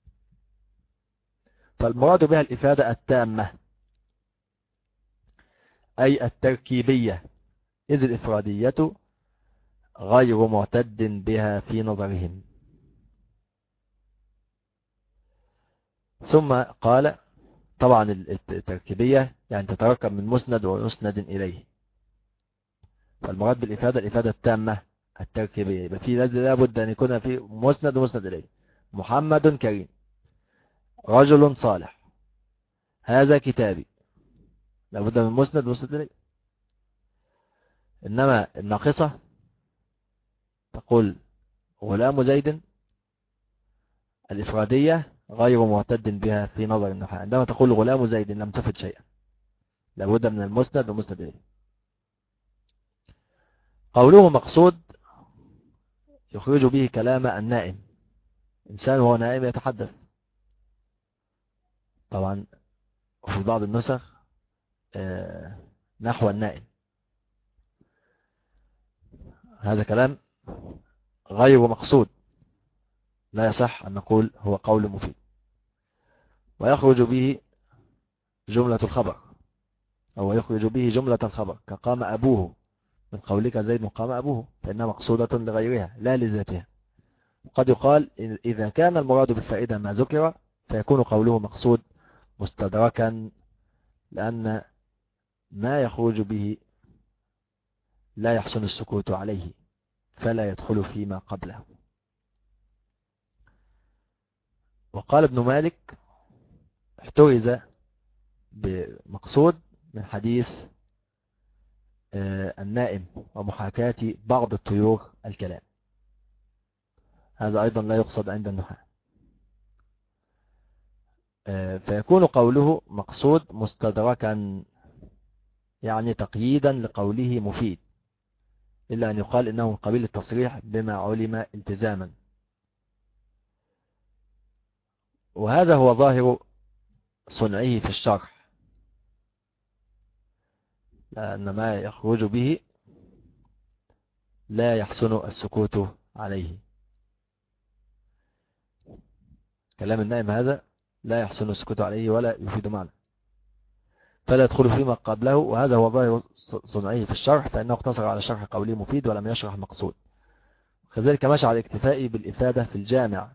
فالمراد بها الإفادة التامة أي التركيبية، إذ الإفرادية غير معتد بها في نظرهم. ثم قال طبعا التركيبية يعني تتركب من مسند ومسند إليه. فالمراد بالإفادة الإفادة التامة التركيبية، يبقى في لابد أن يكون في مسند ومسند إليه. محمد كريم، رجل صالح، هذا كتابي، لابد من مسند ومسند إليه. إنما الناقصة تقول غلام زيد، الإفرادية غير معتد بها في نظر النحاة. عندما تقول غلام زيد لم تفد شيئا، لابد من المسند ومسند إليه. قوله مقصود يخرج به كلام النائم، إنسان وهو نائم يتحدث. طبعا في بعض النسخ نحو النائم، هذا كلام غير مقصود، لا يصح أن نقول هو قول مفيد. ويخرج به جملة الخبر، أو يخرج به جملة الخبر كقام أبوه، من قولك زيد قام أبوه، فإنها مقصودة لغيرها لا لذاتها. قد يقال إذا كان المراد بالفائدة ما ذكر فيكون قوله مقصود مستدركا، لأن ما يخرج به لا يحسن السكوت عليه فلا يدخل فيما قبله. وقال ابن مالك احترز بمقصود من حديث النائم ومحاكاة بعض الطيور الكلام، هذا أيضا لا يقصد عند النحاة. فيكون قوله مقصود مستدركا، يعني تقييدا لقوله مفيد، إلا أن يقال إنه من قبيل التصريح بما علم التزاما. وهذا هو ظاهر صنعه في الشرح، لأن ما يخرج به لا يحسن السكوت عليه. كلام النائم هذا لا يحسن السكوت عليه ولا يفيد معنى، فلا يدخل فيما قبله. وهذا هو ظاهر صنعه في الشرح، فإنه اقتصر على شرح قوله مفيد ولم يشرح مقصود. كذلك مشى على الاكتفاء بالإفادة في الجامع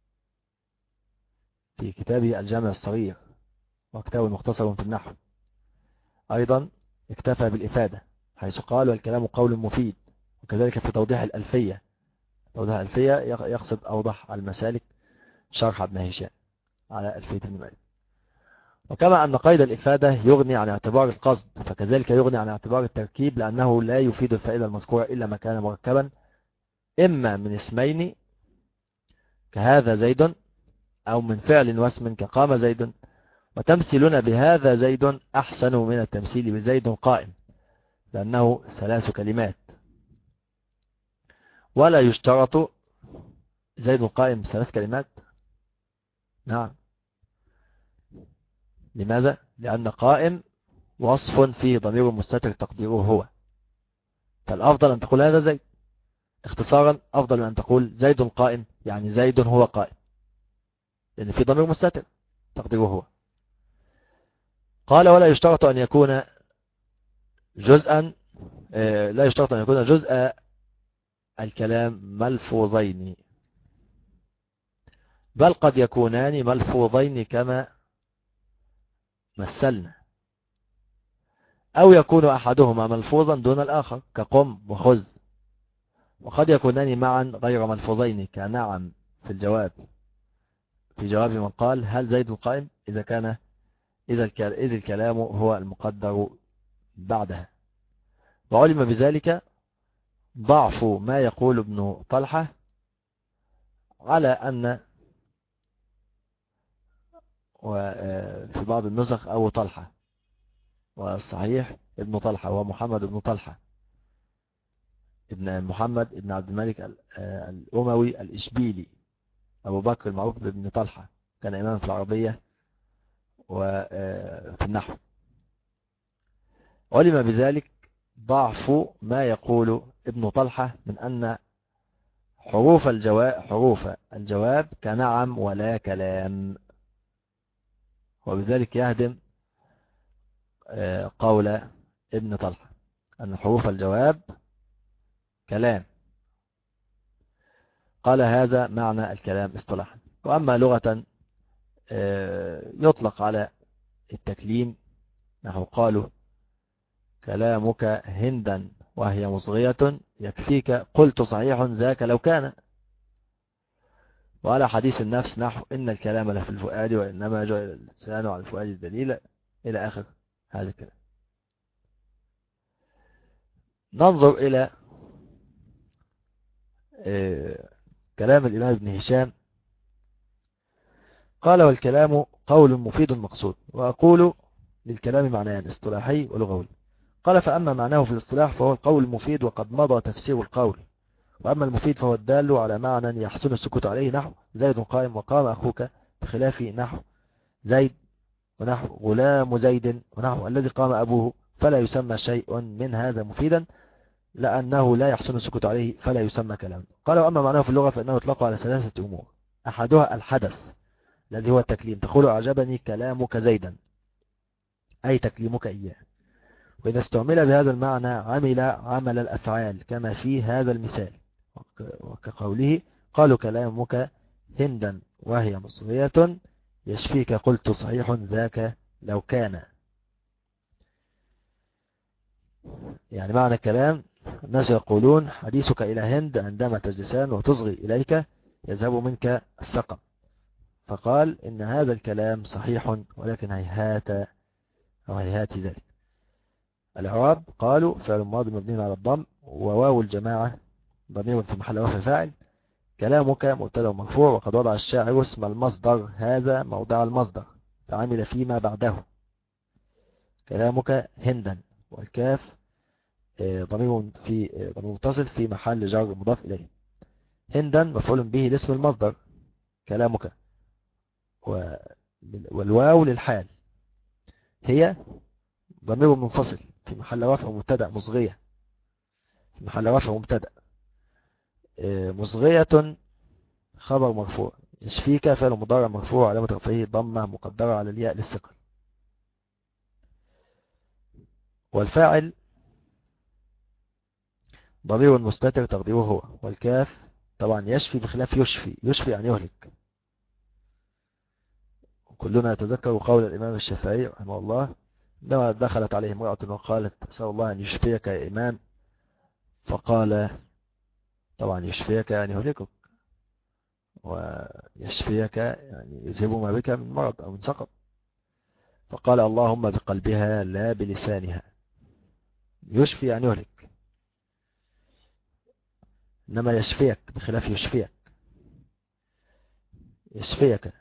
في كتابه الجامع الصغير، وكتابه مختصر في النحو، أيضا اكتفى بالإفادة حيث قال والكلام قول مفيد. وكذلك في توضيح الألفية، توضيح الألفية يقصد أوضح المسالك شرح ابن هشام على ألفية ابن مالك. وكما أن قيد الإفادة يغني عن اعتبار القصد، فكذلك يغني عن اعتبار التركيب، لأنه لا يفيد الفائدة المذكورة إلا ما كان مركبا إما من اسمين كهذا زيد، أو من فعل واسم كقام زيد. وتمثيلنا بهذا زيد أحسن من التمثيل بزيد قائم، لأنه 3 كلمات. ولا يشترط زيد قائم 3 كلمات. نعم، لماذا؟ لأن قائم وصف فيه ضمير مستتر تقديره هو، فالأفضل أن تقول هذا زيد. اختصارا أفضل من أن تقول زيد قائم، يعني زيد هو قائم، لأن في ضمير مستتر تقديره هو. قال ولا يشترط أن يكون جزءا لا يشترط أن يكون جزء الكلام ملفوظين، بل قد يكونان ملفوظين كما مثلنا، أو يكون أحدهما ملفوظا دون الآخر كقم وخذ، وقد يكونان معا غير ملفوظين كنعم في الجواب، في جواب من قال هل زيد قائم، إذ الكلام هو المقدر بعدها. وعلم بذلك ضعف ما يقول ابن طلحة على أن وفي بعض النسخ أبو طلحة، والصحيح ابن طلحة ومحمد ابن طلحة ابن محمد ابن عبد الملك الأموي الإشبيلي، أبو بكر المعروف بابن طلحة، كان إمام في العربية وفي النحو. علم بذلك ضعف ما يقول ابن طلحة من أن حروف الجواب كنعم ولا كلام، وبذلك يهدم قول ابن طلحة أن حروف الجواب كلام. قال هذا معنى الكلام اصطلاحا. وأما لغة يطلق على التكليم، نحو قالوا كلامك هندا وهي مصغية يكفيك، قلت صحيح ذاك لو كان. وعلى حديث النفس نحو إن الكلام لفي الفؤاد وإنما جعل اللسان على الفؤاد الدليل، إلى آخر هذا الكلام. ننظر إلى كلام الإمام ابن هشام. قال والكلام قول مفيد مقصود، وأقول للكلام معنيان اصطلاحي ولغوي. قال فأما معناه في الاصطلاح فهو القول المفيد وقد مضى تفسير القول، وأما المفيد فهو الدال على معنى يحسن السكوت عليه، نحو زيد قائم وقام أخوك، بخلاف نحو زيد ونحو غلام زيد ونحو الذي قام أبوه، فلا يسمى شيء من هذا مفيدا لأنه لا يحسن السكوت عليه فلا يسمى كلام. قال وأما معناه في اللغة فإنه يطلق على ثلاثة أمور، أحدها الحدث الذي هو التكليم، تقول أعجبني كلامك زيدا أي تكليمك إياه، وإذا استعمل بهذا المعنى عمل الأفعال كما في هذا المثال، وكقوله قالوا كلامك هندا وهي مصرية يشفيك، قلت صحيح ذاك لو كان. يعني معنى الكلام الناس يقولون حديثك إلى هند عندما تجلسان وتصغي إليك يذهب منك السقم، فقال إن هذا الكلام صحيح ولكن هيهات أو هيهات ذلك. الإعراب قالوا فعل ماضي مبني على الضم وواو الجماعة ضمير في محل رفع فاعل، كلامك مبتدا مرفوع، وقد وضع الشاعر اسم المصدر هذا موضع المصدر فعمل فيما بعده، كلامك هندا، والكاف ضمير متصل في محل جر مضاف إليه، هندا مفعول به لاسم المصدر كلامك، والواو للحال، هي ضمير منفصل في محل رفع مبتدا، مصغية في محل رفع مبتدا، مصغية خبر مرفوع، يشفيك فعل مضارع مرفوع علامة رفعه ضمة مقدرة على الياء للثقل، والفاعل ضمير مستتر تقديره هو، والكاف طبعا يشفي بخلاف يشفي يعني يهلك. كلنا يتذكر قول الإمام الشافعي رحمه الله لما دخلت عليه امرأة وقالت أسأل الله أن يشفيك يا إمام، فقال طبعا يشفيك يعني يهلكك، ويشفيك يعني يذهب ما بك من مرض أو من سقط، فقال اللهم بقلبها لا بلسانها، يشفي يعني يهلك، إنما يشفيك بخلاف يشفيك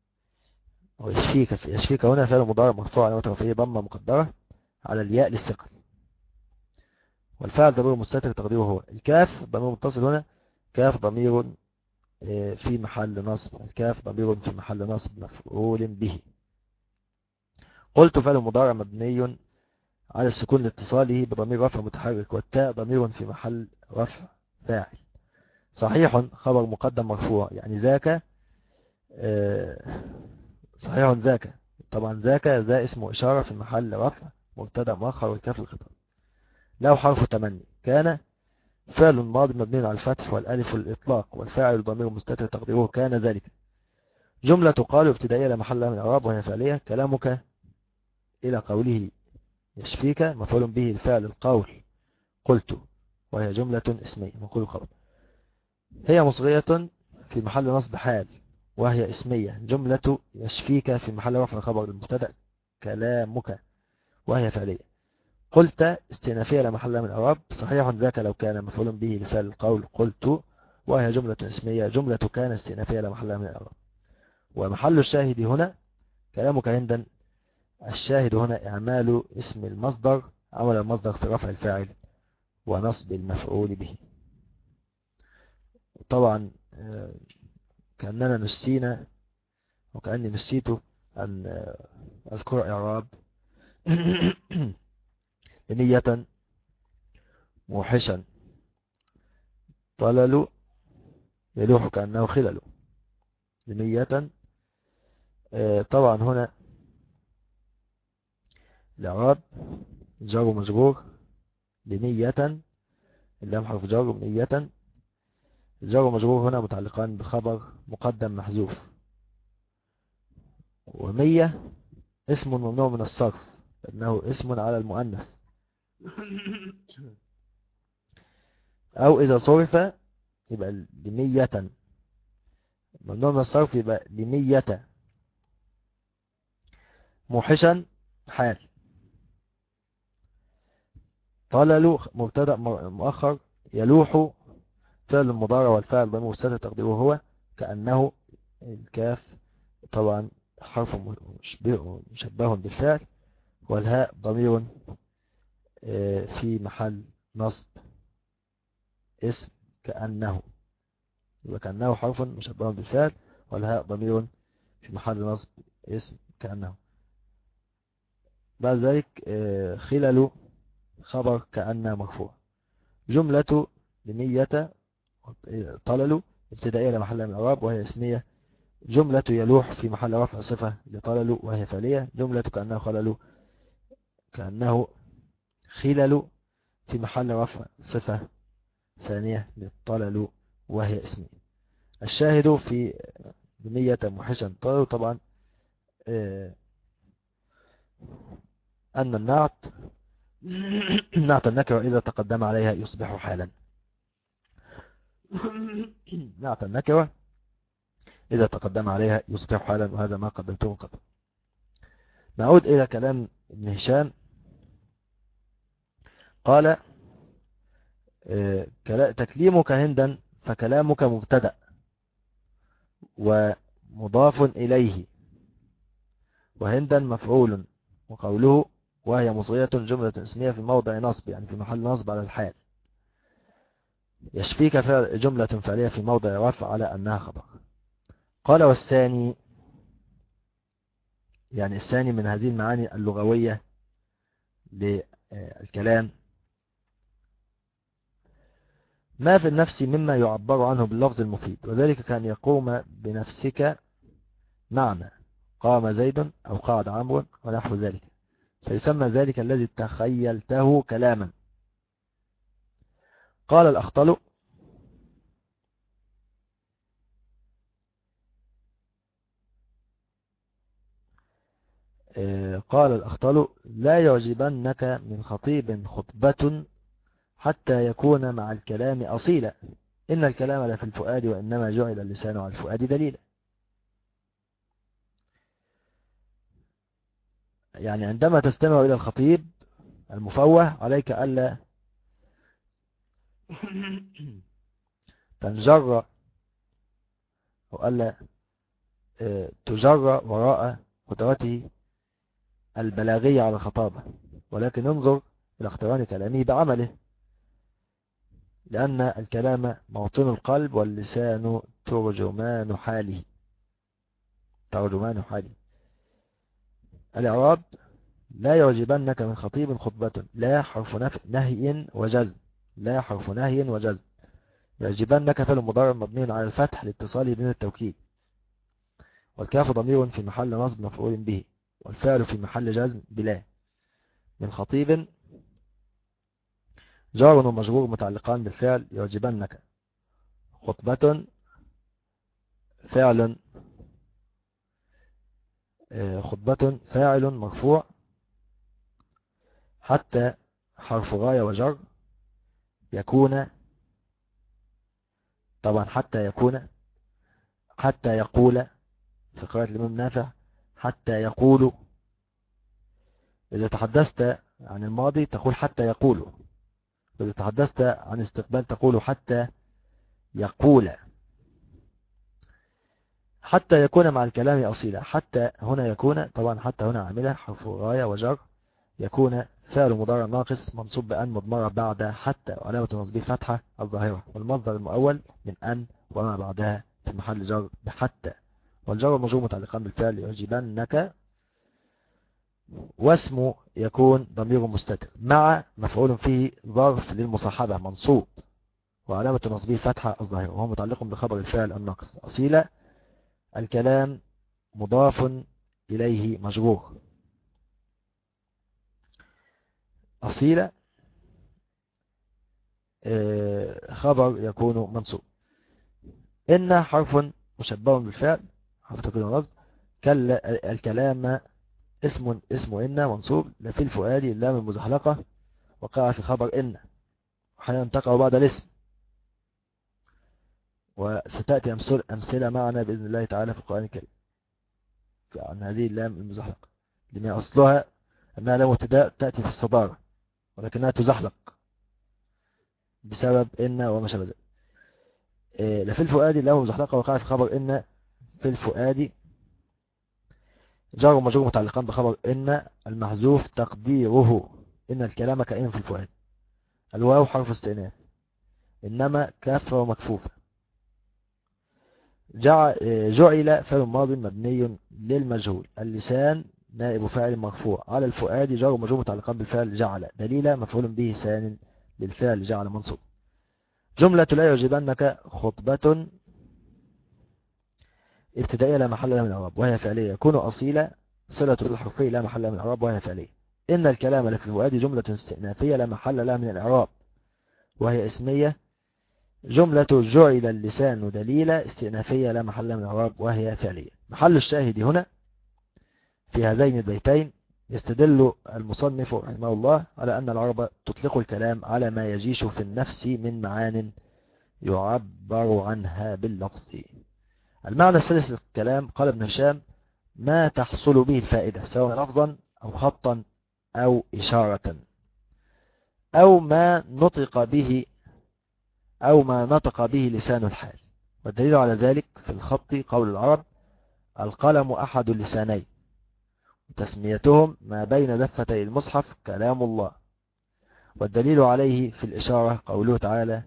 يشفيك هنا فعل مضارع مرفوع علامة رفعه ضمة مقدرة على الياء للثقل، والفاعل ضمير مستتر تقديره هو، الكاف ضمير متصل هنا كاف ضمير في محل نصب، الكاف ضمير في محل نصب مفعول به. قلت فعل مضارع مبني على السكون لاتصاله بضمير رفع متحرك، والتاء ضمير في محل رفع فاعل، صحيح خبر مقدم مرفوع يعني ذاك، صحيح ذاك، طبعا ذاك ذا اسم إشارة في محل رفع مبتدا مؤخر والكاف الخطاب. له حرف تمني. كان فعل ماض مبني على الفتح والألف الإطلاق، والفاعل ضمير مستتر تقديره كان ذلك. جملة قالوا ابتدائية لا محل لها من الإعراب وهي فعلية. كلامك إلى قوله يشفيك مفعول به الفعل القول قلت، وهي جملة اسمية منقول القول. هي مصغية في محل نصب حال وهي اسمية. جملة يشفيك في محل رفع خبر المبتدأ كلامك وهي فعلية. قلت استئنافية لا محل لها من الإعراب صحيح ذاك لو كان مفعول به لفعل القول قلت، وهي جملة اسمية. جملة كان استئنافية لا محل لها من الإعراب. ومحل الشاهد هنا كلامك هندا. الشاهد هنا إعمال اسم المصدر عمل المصدر في رفع الفاعل ونصب المفعول به. طبعا كأننا نسينا وكأني نسيت أن أذكر إعراب نية موحشا طلل يلوح كأنه خلل. نية طبعا هنا الإعراب جار ومجرور لنية، اللام حرف جار نية. الجار ومجرور هنا متعلقان بخبر مقدم محذوف. ومية اسم ممنوع من الصرف لأنه اسم على المؤنث، أو إذا صرف يبقى لمية. ممنوع من الصرف يبقى لمية. موحشا حال. طلل مبتدأ مؤخر. يلوح فعل المضارع والفاعل ضمير مستتر تقديره هو كأنه. الكاف طبعا حرف مشبه بالفعل، والهاء ضمير في محل نصب اسم كأنه. يبقى كأنه حرف مشبه بالفعل والهاء ضمير في محل نصب اسم كأنه. بعد ذلك خلل خبر كأن مرفوع. جملة لنية طلل ابتدائية لمحل من الإعراب وهي اسمية. جملة يلوح في محل رفع صفة لطلل وهي فعلية. جملة كأنه خلل كأنه خلل في محل رفع صفة ثانية للطلل وهي اسمية. الشاهد في بنية موحشا طلل طبعا أن النعت نعت النكرة إذا تقدم عليها يصبح حالا. نعت النكرة إذا تقدم عليها يصبح حالا، وهذا ما قدمته قبل. نعود إلى كلام ابن هشام. قال تكليمك هندا فكلامك مبتدأ ومضاف إليه، وهندا مفعول، وقوله وهي مصغية جملة اسمية في موضع نصب يعني في محل نصب على الحال. يشفيك فعل جملة فعلية في موضع رفع على أنها خبر. قال والثاني يعني الثاني من هذه المعاني اللغوية للكلام ما في النفس مما يعبر عنه باللفظ المفيد، وذلك كان يقوم بنفسك معنى قام زيد أو قعد عمرو ونحو ذلك، فيسمى ذلك الذي تخيلته كلاما. قال الأخطل لا يعجبنك من خطيب خطبة حتى يكون مع الكلام أصيلا، إن الكلام لفي الفؤاد وإنما جعل اللسان على الفؤاد دليلا. يعني عندما تستمع إلى الخطيب المفوه عليك ألا تنجر أو ألا تجر وراء قدرته البلاغية على الخطابة، ولكن انظر إلى اقتران كلامه بعمله، لأن الكلام موطن القلب واللسان ترجمان حاله. الإعراب لا يعجبنك من خطيب خطبة، لا حرف نهي وجزم، لا حرف نهي وجزم. يعجبنك فعل مضارع مبني على الفتح لاتصاله بين التوكيد، والكاف ضمير في محل نصب مفعول به، والفعل في محل جزم بلا. من خطيب جار ومجرور متعلقان بالفعل يعجبنك. خطبة فعل خطبة فاعل مرفوع. حتى حرف غاية وجر. يكون طبعا حتى يكون. حتى يقول في قراءة الإمام نافع. حتى يقول. إذا تحدثت عن الماضي تقول حتى يقول، وإذا تحدثت عن استقبال تقول حتى يقول. حتى يكون مع الكلام أصيلا. حتى هنا يكون طبعا حتى هنا عاملة حرف غاية وجر. يكون فعل مضارع ناقص منصوب بأن مضمرة بعد حتى وعلامة نصبه فتحة الظاهرة، والمصدر المؤول من أن وما بعدها في محل جر بحتى، والجر والمجرور متعلقان بالفعل يعجبنك. واسم يكون ضمير مستتر مع مفعول فيه ظرف للمصاحبة منصوب وعلامة نصبه فتحة الظاهرة، وهو متعلق بخبر الفعل الناقص. أصيلة الكلام مضاف إليه مجرور. أصيلة خبر يكون منصوب. إن حرف مشبه بالفعل حرف تقدير ونصب. الكلام اسم إن منصوب في الفؤاد اللام المزحلقة وقع في خبر إن، وحين تقع بعد الاسم. وستأتي أمثلة معنا بإذن الله تعالى في القرآن الكريم عن هذه اللام المزحلقة، لأن أصلها أنها لام ابتداء تأتي في الصدارة، ولكنها تزحلق بسبب إن وما شابه ذلك. لفي الفؤاد اللام المزحلقة وقع في خبر إن. في الفؤاد جار ومجرور متعلقان بخبر إن المحذوف تقديره إن الكلام كائن في الفؤاد. الواو حرف استئناف. إنما كافة ومكفوفة. جعل فعل ماض مبني للمجهول. اللسان نائب فاعل مرفوع. على الفؤاد جار ومجرور متعلقان بالفعل جعل. دليل مفعول به ثان للفعل جعل منصوب. جملة لا يعجبنك خطبة ابتدائية لا محل لها من الإعراب وهي فعلية. يكون أصيلة صلة الحرفية لا محل لها من الإعراب وهي فعلية. إن الكلام لفي الفؤاد جملة استئنافية لا محل لها من الإعراب وهي اسمية. جملة جعل اللسان دليلة استئنافية لا محل لها من الإعراب وهي فعلية. محل الشاهد هنا في هذين البيتين يستدل المصنف رحمه الله على أن العرب تطلق الكلام على ما يجيش في النفس من معان يعبر عنها باللفظ. المعنى الثالث للكلام قال ابن هشام ما تحصل به الفائدة سواء لفظا أو خطا أو إشارة أو ما نطق به لسان الحال. والدليل على ذلك في الخط قول العرب القلم أحد اللسانين، وتسميتهم ما بين دفتي المصحف كلام الله. والدليل عليه في الإشارة قوله تعالى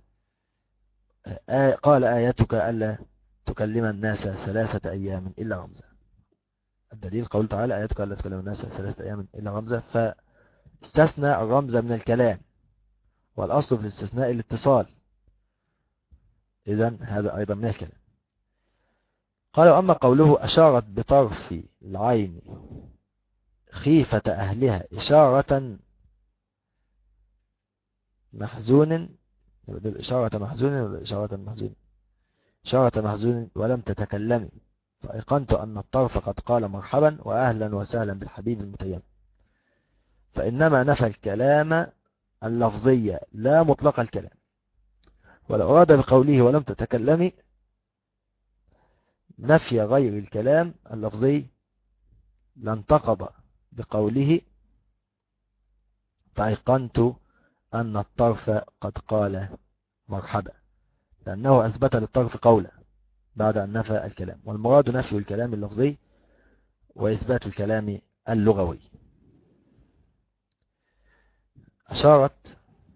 قال آياتك ألا تكلم الناس 3 أيام إلا رمزا. الدليل قوله تعالى آياتك ألا تكلم الناس 3 أيام إلا رمزا، فاستثنى الرمز من الكلام، والأصل في الاستثناء الاتصال، إذن هذا أيضا من الكلام. قال أما قوله أشارت بطرف العين خيفة أهلها إشارة محزون، إشارة محزون ولا إشارة محزون؟ إشارة محزون ولم تتكلمي، فأيقنت أن الطرف قد قال مرحبا وأهلا وسهلا بالحبيب المتيم. فإنما نفى الكلام اللفظية لا مطلق الكلام. ولو أراد بقوله ولم تتكلمي نفي غير الكلام اللفظي لانتقض بقوله فأيقنت أن الطرف قد قال مرحبا، لأنه أثبت للطرف قولا بعد أن نفى الكلام، والمراد نفي الكلام اللفظي وإثبات الكلام اللغوي. أشارت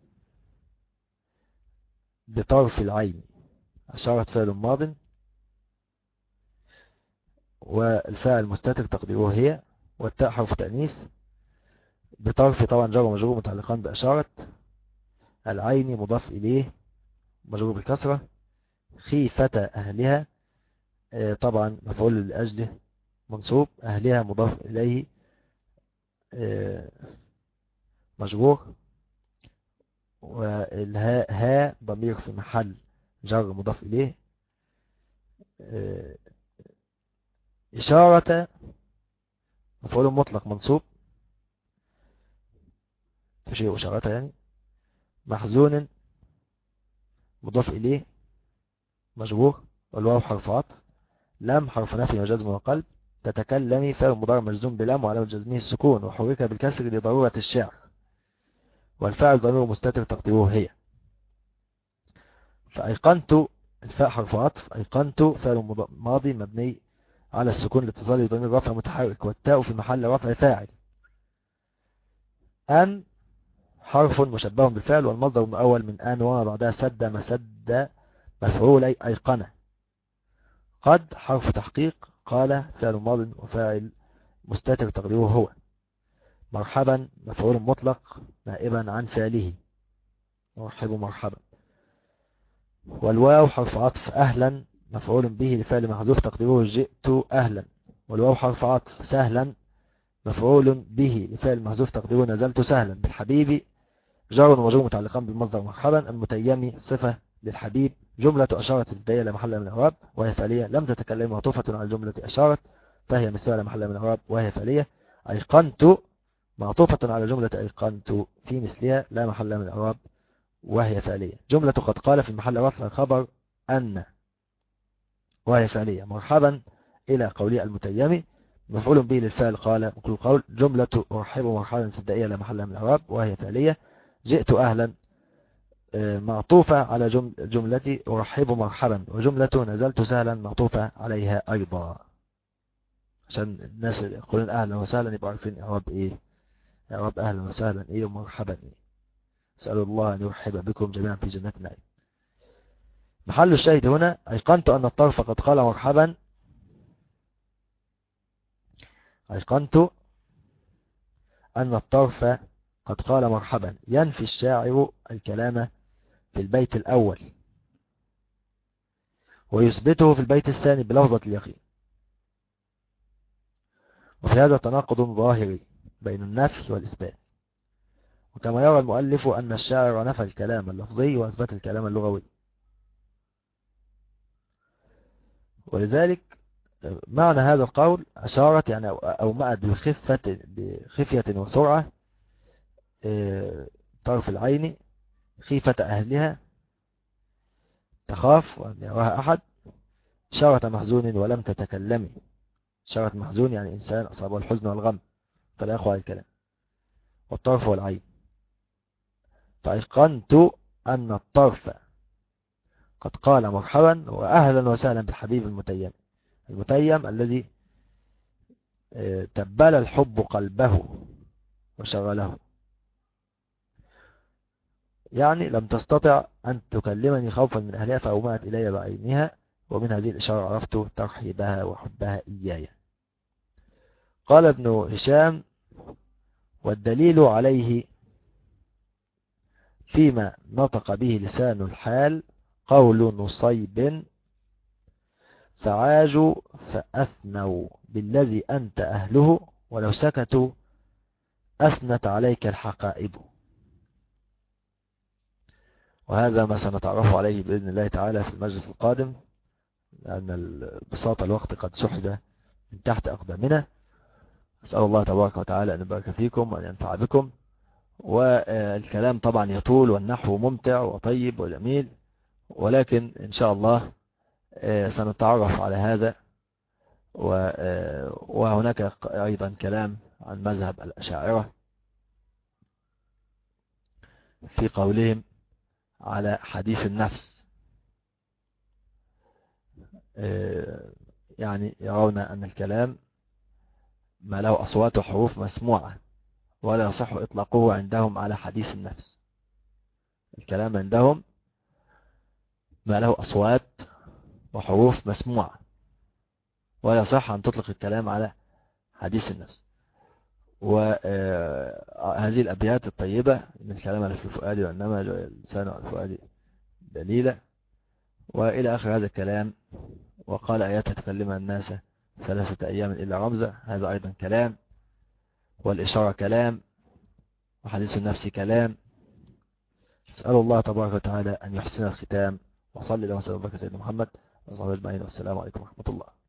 بطرف العين. أشارت فعل ماض والفاعل مستتر تقديره هي، والتاء حرف تأنيث. بطرف طبعا جر ومجرور متعلقان بأشارت. العين مضاف إليه مجرور بالكسرة. خيفة أهلها طبعا مفعول لأجله منصوب. أهلها مضاف إليه مجرور. والهاء ها ضمير في محل جر مضاف إليه. إشارة مفعول مطلق منصوب تشير إشارته يعني. محزون مضاف إليه مجرور، والواو حرف عطف. لام حرف نفي وجزم وقلب. تتكلمي فعل مضارع مجزوم بلام وعلامة جزمه السكون وحرك بالكسر لضرورة الشعر. والفاعل ضمير مستتر تقديره هي. فأيقنت الفاء حرف عطف. أيقنت فعل ماضي مبني على السكون لاتصاله ضمير رفع متحرك، والتاء في محل رفع فاعل. أن حرف مشبه بالفعل، والمصدر المؤول من أن وما بعدها سد مسد مفعول أيقنة. قد حرف تحقيق. قال فعل ماض وفاعل مستتر تقديره هو. مرحبا مفعول مطلق نائبا عن فعله مرحبا. والواو حرف عطف. أهلا مفعول به لفعل محذوف تقديره جئت أهلا. والواو حرف عطف. سهلا مفعول به لفعل محذوف تقديره نزلت سهلا. بالحبيب جار ومجرور متعلقان بالمصدر مرحبا. المتيم صفة للحبيب. جملة أشارت البداية لا محل من الإعراب وهي فعلية. لم تتكلم معطوفة على الجملة أشارت فهي مثال لا محل من الإعراب وهي فعلية. أيقنت معطوفة على جملة أيقنت في مثلها لا محل من الإعراب وهي فعلية. جملة قد قال في محل رفع خبر أن وهي فعلية. مرحبا إلى قولي المتيم مفعول به للفعل قال كل قول. جملة أرحب مرحبا في الدائية لا محل من الإعراب وهي فعلية. جئت أهلا معطوفة على جملتي أرحب مرحبا. وجملة نزلت سهلا معطوفة عليها أيضا، عشان الناس اللي يقولون أهلا وسهلا يبقوا عارفين إعراب إيه. إعراب أهلا وسهلا إيه ومرحبا إيه. أسأل الله أن يرحب بكم جميعا في جنات النعيم. محل الشاهد هنا أيقنت أن الطرف قد قال مرحبا. أيقنت أن الطرف قد قال مرحبا. ينفي الشاعر الكلام في البيت الأول ويثبته في البيت الثاني بلفظة اليقين. وفي هذا تناقض ظاهري بين النفي والإثبات. وكما يرى المؤلف أن الشاعر نفى الكلام اللفظي وأثبت الكلام اللغوي. ولذلك معنى هذا القول أشارت يعني أومأت بخفية وسرعة طرف العين خيفة أهلها تخاف وأن يراها أحد. شارة محزون ولم تتكلمي. شارة محزون يعني إنسان أصابه الحزن والغم فلا يخوى الكلام. والطرف والعين. فأيقنت أن الطرف قد قال مرحبا وأهلا وسهلا بالحبيب المتيم. المتيم الذي تبل الحب قلبه وشغله، يعني لم تستطع أن تكلمني خوفا من أهلها فأومأت إلي بعينها. ومن هذه الإشارة عرفت ترحيبها وحبها إياي. قال ابن هشام والدليل عليه فيما نطق به لسان الحال قول نصيب فعاجوا فأثنوا بالذي أنت أهله ولو سكتوا أثنت عليك الحقائب. وهذا ما سنتعرف عليه بإذن الله تعالى في المجلس القادم، لأن بساط الوقت قد سحب من تحت أقدامنا. أسأل الله تبارك وتعالى أن يبارك فيكم وأن ينفع بكم. والكلام طبعا يطول والنحو ممتع وطيب وجميل، ولكن إن شاء الله سنتعرف على هذا. وهناك أيضا كلام عن مذهب الأشاعرة في قولهم على حديث النفس، يعني يرون أن الكلام ما له أصوات وحروف مسموعة ولا يصح إطلاقه عندهم على حديث النفس. الكلام عندهم ما له أصوات وحروف مسموعة ولا يصح أن تطلق الكلام على حديث النفس. وهذه الأبيات الطيبة إن الكلام في الفؤاد وإنما اللسان على الفؤاد دليلا وإلى آخر هذا الكلام. وقال آيات تكلم الناس 3 أيام إلا رمزة، هذا أيضا كلام. والإشارة كلام، وحديث النفس كلام. أسأل الله تبارك وتعالى أن يحسن الختام، وصلي اللهم وسلم وبارك على سيدنا محمد وصحبه أجمعين، والسلام عليكم ورحمة الله.